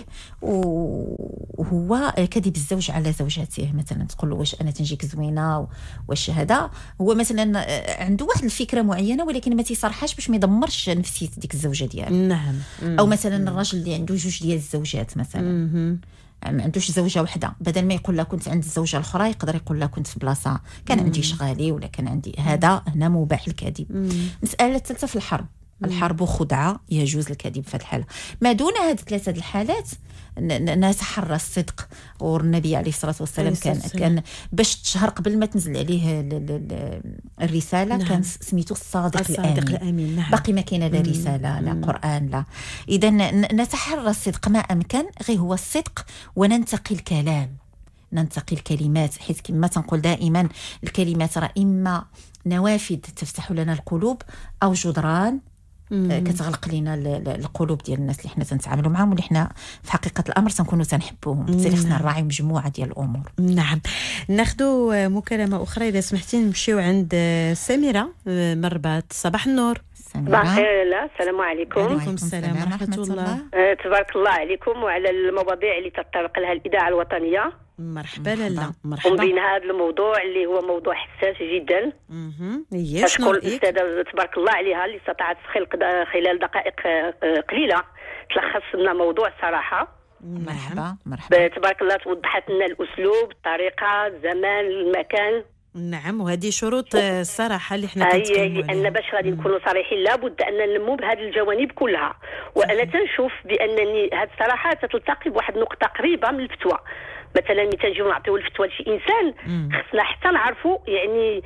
وهو كذب الزوج على زوجته. مثلا تقول له واش انا تنجيك زوينه واش هذا، هو مثلا عنده واحد الفكره معينه ولكن ما تيصرحهاش باش ما يدمرش نفسيه ديك الزوجه ديالو. نعم. او مثلا الراجل اللي عنده جوج ديال الزوجات مثلا، ما عندوش زوجه وحده، بدل ما يقول لها كنت عند الزوجه الاخرى يقدر يقول لها كنت في بلاصه كان عندي شغالي ولا كان عندي هذا. هنا مباح الكذب. مساله الثالثه في الحرب، الحرب خدعه يجوز الكذب في الحاله. ما دون هذه الثلاثه الحالات نتحرى الصدق. والنبي عليه الصلاه والسلام كان كان باش تشهر قبل ما تنزل عليه الرساله. نعم. كان سميتو الصادق, الصادق الامين, الأمين. نعم. باقي ما كاين لا رساله لا قران لا. اذا نتحرى الصدق ما امكن، غير هو الصدق وننتقي الكلام، ننتقي الكلمات، حيث كما تنقول دائما الكلمات راه اما نوافذ تفتح لنا القلوب او جدران كتغلق لنا القلوب ديال الناس اللي حنا تنتعاملوا معهم واللي حنا في حقيقه الامر تنكونوا تنحبوهم. بالتالي خصنا نراعي مجموعه ديال الامور. نعم. ناخذوا مكالمه اخرى اذا سمحتي، نمشيو عند سميره من الرباط. صباح النور. صباح الخير. السلام عليكم. وعليكم السلام ورحمه الله. أه تبارك الله عليكم وعلى المواضيع اللي تتطرق لها الاذاعه الوطنيه. مرحبا لاله. مرحبا. ومن بين هذا الموضوع اللي هو موضوع حساس جدا. اها. اشكر الاستاذه تبارك الله عليها اللي استطاعت خلال دقائق قليله تلخص لنا موضوع صراحه. مرحبا مرحبا. تبارك الله توضحت لنا الاسلوب، الطريقه، الزمان، المكان. نعم، وهذه شروط الصراحه اللي حنا كنتكلموا عليها. لان باش غادي نكونوا صريحين لابد ان ننمو بهذه الجوانب كلها. وانا تنشوف بانني هذه الصراحه تلتقي بواحد النقطه قريبه من الفتوى. مثلا ملي تنجيو نعطيو الفتوى لشي انسان خصنا حتى نعرفوا يعني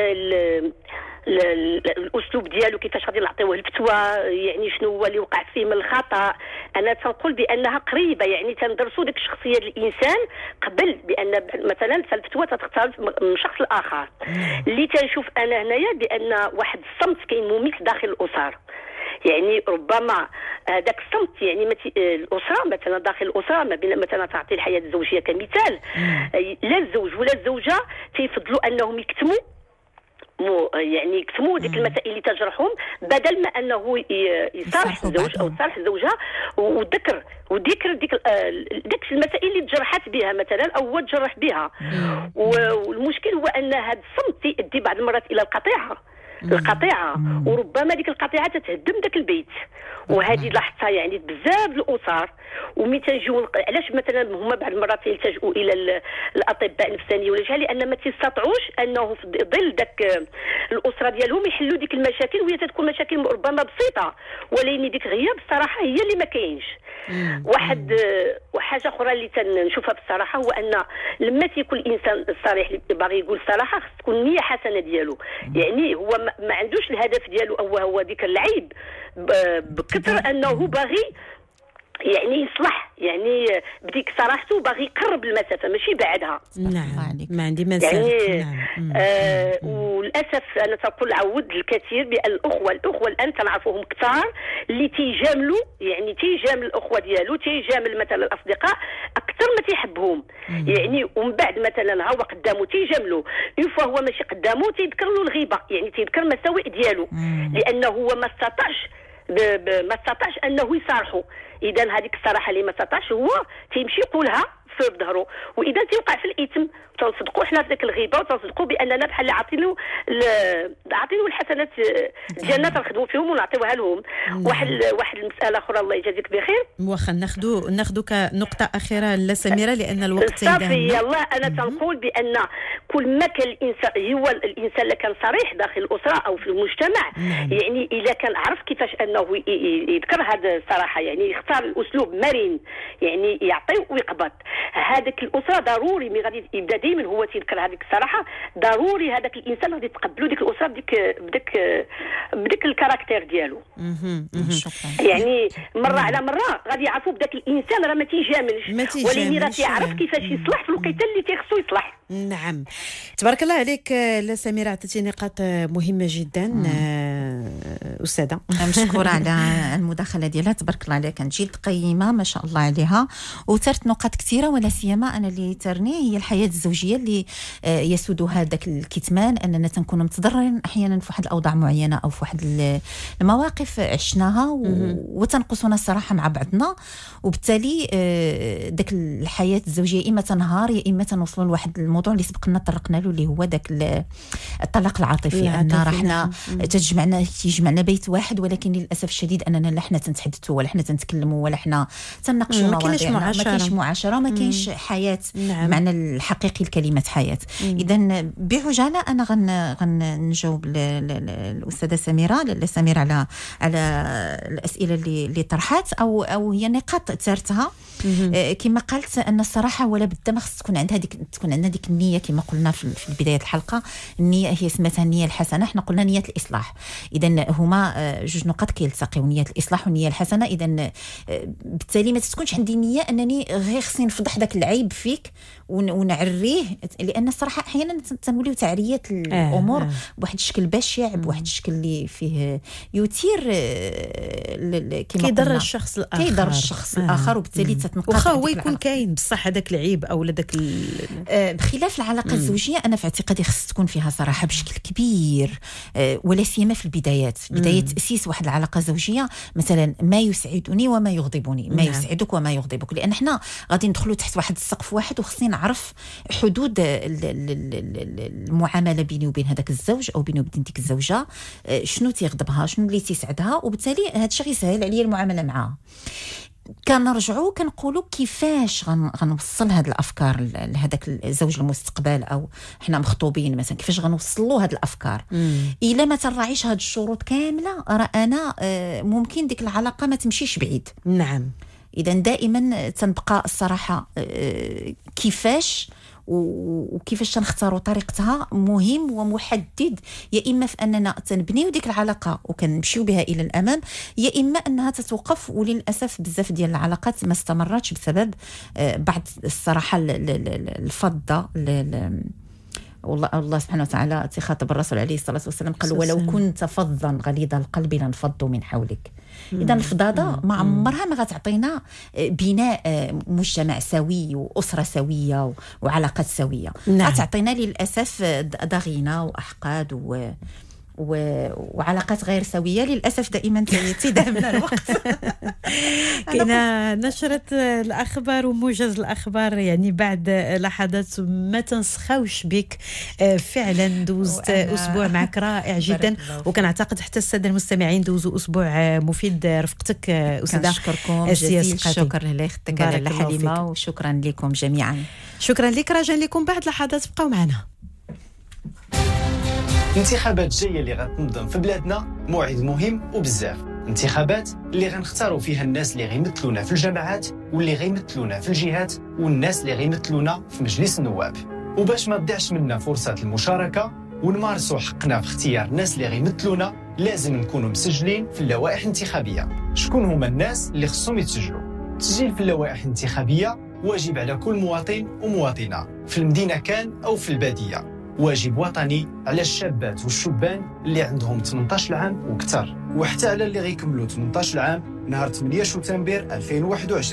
الاسلوب ديالو كيفاش غادي نعطيوه الفتوى، يعني شنو هو اللي وقع فيه من الخطا. انا تنقول بانها قريبه، يعني تندرسوا ديك الشخصيه الانسان قبل بان مثلا الفتوى تختلف من شخص لاخر. اللي تنشوف انا هنايا بان واحد الصمت كاين مميت داخل الاسر، يعني ربما هذاك الصمت يعني متي... الاسره مثلا داخل الاسره ما بين مثلا تعطي الحياه الزوجيه كمثال، لا الزوج ولا الزوجه تيفضلوا انهم يكتموا مو يعني يكتموا ديك المسائل اللي تجرحهم بدل ما انه يصالح الزوج او تصالح الزوجه وذكر وذكر ديك ديك المسائل اللي تجرحت بها مثلا او هو تجرح بها. والمشكل هو ان هذا الصمت يؤدي بعض المرات الى القطيعه القطيعه وربما ديك القطيعه تتهدم داك البيت. وهذه لاحظتها يعني بزاف الاسر. ومي تنجيو علاش مثلا هما بعض المرات يلتجؤوا الى الاطباء النفسانيين ولا شحال، لان ما تيستطيعوش انه في ظل داك الاسره ديالهم يحلوا ديك المشاكل، وهي تكون مشاكل ربما بسيطه ولكن ديك غياب الصراحه هي اللي ما كاينش. واحد وحاجه اخرى اللي تنشوفها بالصراحه هو ان لما تيكون الانسان الصريح اللي باغي يقول الصراحه خص تكون النيه حسنه ديالو، يعني هو ما عندوش الهدف ديالو او هو ذكر العيب بكثر انه باغي يعني يصلح، يعني بديك صراحته باغي يقرب المسافه ماشي بعدها. نعم ما عندي مسافه يعني نعم. آه وللاسف انا تنقول عود الكثير بان الاخوه الاخوه الان تنعرفوهم كثار اللي تيجاملوا، يعني تيجامل الاخوه ديالو تيجامل مثلا الاصدقاء اكثر ما تيحبهم، يعني ومن بعد مثلا ها هو قدامه تيجاملوا يفوا هو ماشي قدامه تيذكر له الغيبه، يعني تيذكر مساوئ ديالو لانه هو ما استطاعش ما استطاعش انه يصارحه. اذا هذيك الصراحه اللي ما استطاعش هو تيمشي يقولها في ظهره، واذا تيوقع في الاثم تنصدقوا حنا في ذاك الغيبه وتنصدقوا باننا بحال اللي عاطينو عاطينو الحسنات ديالنا تنخدموا فيهم ونعطيوها لهم. واحد واحد المساله اخرى الله يجازيك بخير، واخا ناخذوا ناخذوا كنقطه اخيره لسميره لان الوقت صافي يلا. انا تنقول بان كل ما كان الانسان هو الانسان اللي كان صريح داخل الاسره او في المجتمع، يعني اذا كان عرف كيفاش انه يذكر هذا الصراحه، يعني يختار الاسلوب مرن، يعني يعطي ويقبض. هذاك الاسره ضروري مي غادي يبدا دائما هو تيذكر هذيك الصراحه، ضروري هذاك الانسان غادي يتقبلوا ديك الاسره بديك بديك بديك الكاركتير ديالو. يعني مره على مره غادي يعرفوا بداك الانسان راه ما تيجاملش ولكن راه تيعرف كيفاش يصلح في الوقيته اللي تيخصو يصلح. نعم تبارك الله عليك لا سميره، عطيتي نقاط مهمه جدا استاذه. مشكوره على المداخله ديالها، تبارك الله عليها كانت جد قيمه ما شاء الله عليها، وثرت نقاط كثيره ولا سيما انا اللي ترني هي الحياه الزوجيه اللي يسودها ذاك الكتمان، اننا تنكونوا متضررين احيانا في واحد الاوضاع معينه او في واحد المواقف عشناها وتنقصنا الصراحه مع بعضنا، وبالتالي ذاك الحياه الزوجيه اما تنهار يا اما تنوصلوا لواحد الموضوع اللي سبقنا طرقنا له اللي هو ذاك الطلاق العاطفي، ان راحنا تجمعنا تيجمعنا بيت واحد ولكن للاسف الشديد اننا لا حنا تنتحدثوا ولا حنا تنتكلموا ولا حنا تناقشوا مواضيع، ما كاينش معاشره ما كاينش حياه. نعم. معنى الحقيقي لكلمه حياه. اذا بعجاله انا غن غنجاوب الاستاذه سميره سميره على على الاسئله اللي اللي طرحت او او هي نقاط ثارتها. كما قالت ان الصراحه ولا بد ما خص تكون عندها ديك تكون عندنا ديك النيه كما قلنا في, في بدايه الحلقه. النيه هي سميتها النيه الحسنه، حنا قلنا نيه الاصلاح، اذا هما جوج نقاط كيلتقيو، نيه الاصلاح والنيه الحسنه. اذا بالتالي ما تكونش عندي نيه انني غير خصني نفضح داك العيب فيك ونعريه، لان الصراحه احيانا تنوليو تعريه الامور آه. بواحد الشكل بشع، بواحد الشكل اللي فيه يثير كما كيضر الشخص الاخر كيضر الشخص آه. الاخر، وبالتالي تتنقطع. واخا هو يكون كاين بصح هذاك العيب او داك آه بخلاف العلاقه الزوجيه انا في اعتقادي خص تكون فيها صراحه بشكل كبير، آه ولا سيما في البدايات. بدايه بدايه تاسيس واحد العلاقه زوجيه مثلا ما يسعدني وما يغضبني، ما نعم. يسعدك وما يغضبك، لان احنا غادي ندخلوا تحت واحد السقف واحد وخصني نعرف حدود المعامله بيني وبين هذاك الزوج او بيني وبين ديك الزوجه، شنو تيغضبها شنو اللي تيسعدها، وبالتالي هذا الشيء غيسهل عليا المعامله معها. كنرجعوا كنقولوا كيفاش غنوصل هاد الافكار لهذاك الزوج المستقبل او احنا مخطوبين مثلا، كيفاش غنوصلوا هاد الافكار. الا ما تراعيش هاد الشروط كامله راه انا ممكن ديك العلاقه ما تمشيش بعيد. نعم. اذا دائما تنبقى الصراحه كيفاش وكيفاش تنختاروا طريقتها مهم ومحدد، يا اما في اننا تنبنيو ديك العلاقه وكنمشيو بها الى الامام، يا اما انها تتوقف. وللاسف بزاف ديال العلاقات ما استمرتش بسبب بعض الصراحه الفضه. والله الله سبحانه وتعالى تخاطب الرسول عليه الصلاه والسلام قال ولو كنت فظا غليظ القلب لانفضوا من حولك. اذا الفضاضه ما عمرها ما غتعطينا بناء مجتمع سوي واسره سويه وعلاقات سويه. نعم. غتعطينا للاسف ضغينه واحقاد و و... وعلاقات غير سويه للاسف دائما تدهمنا الوقت. كاينه نشره الاخبار وموجز الاخبار يعني بعد لحظات ما تنسخوش بك. فعلا دوزت اسبوع معك رائع جدا، وكنعتقد حتى الساده المستمعين دوزوا اسبوع مفيد رفقتك استاذه. نشكركم جزيل الشكر لاختك لاله حليمه، وشكرا لكم جميعا. شكرا لك. راجع لكم بعد لحظات، بقاو معنا. الانتخابات جايه اللي غتنظم في بلادنا موعد مهم وبزاف. انتخابات اللي غنختاروا فيها الناس اللي غيمثلونا في الجماعات واللي غيمثلونا في الجهات والناس اللي غيمثلونا في مجلس النواب. وباش ما تضيعش منا فرصه المشاركه ونمارسوا حقنا في اختيار الناس اللي غيمثلونا، لازم نكونوا مسجلين في اللوائح الانتخابيه. شكون هما الناس اللي خصهم يتسجلوا؟ التسجيل في اللوائح الانتخابيه واجب على كل مواطن ومواطنه في المدينه كان او في الباديه. واجب وطني على الشابات والشبان اللي عندهم ثمانية عشر عام وكثر، وحتى على اللي غيكملوا ثمانية عشر عام نهار ثمانية شتنبر ألفين وواحد وعشرين.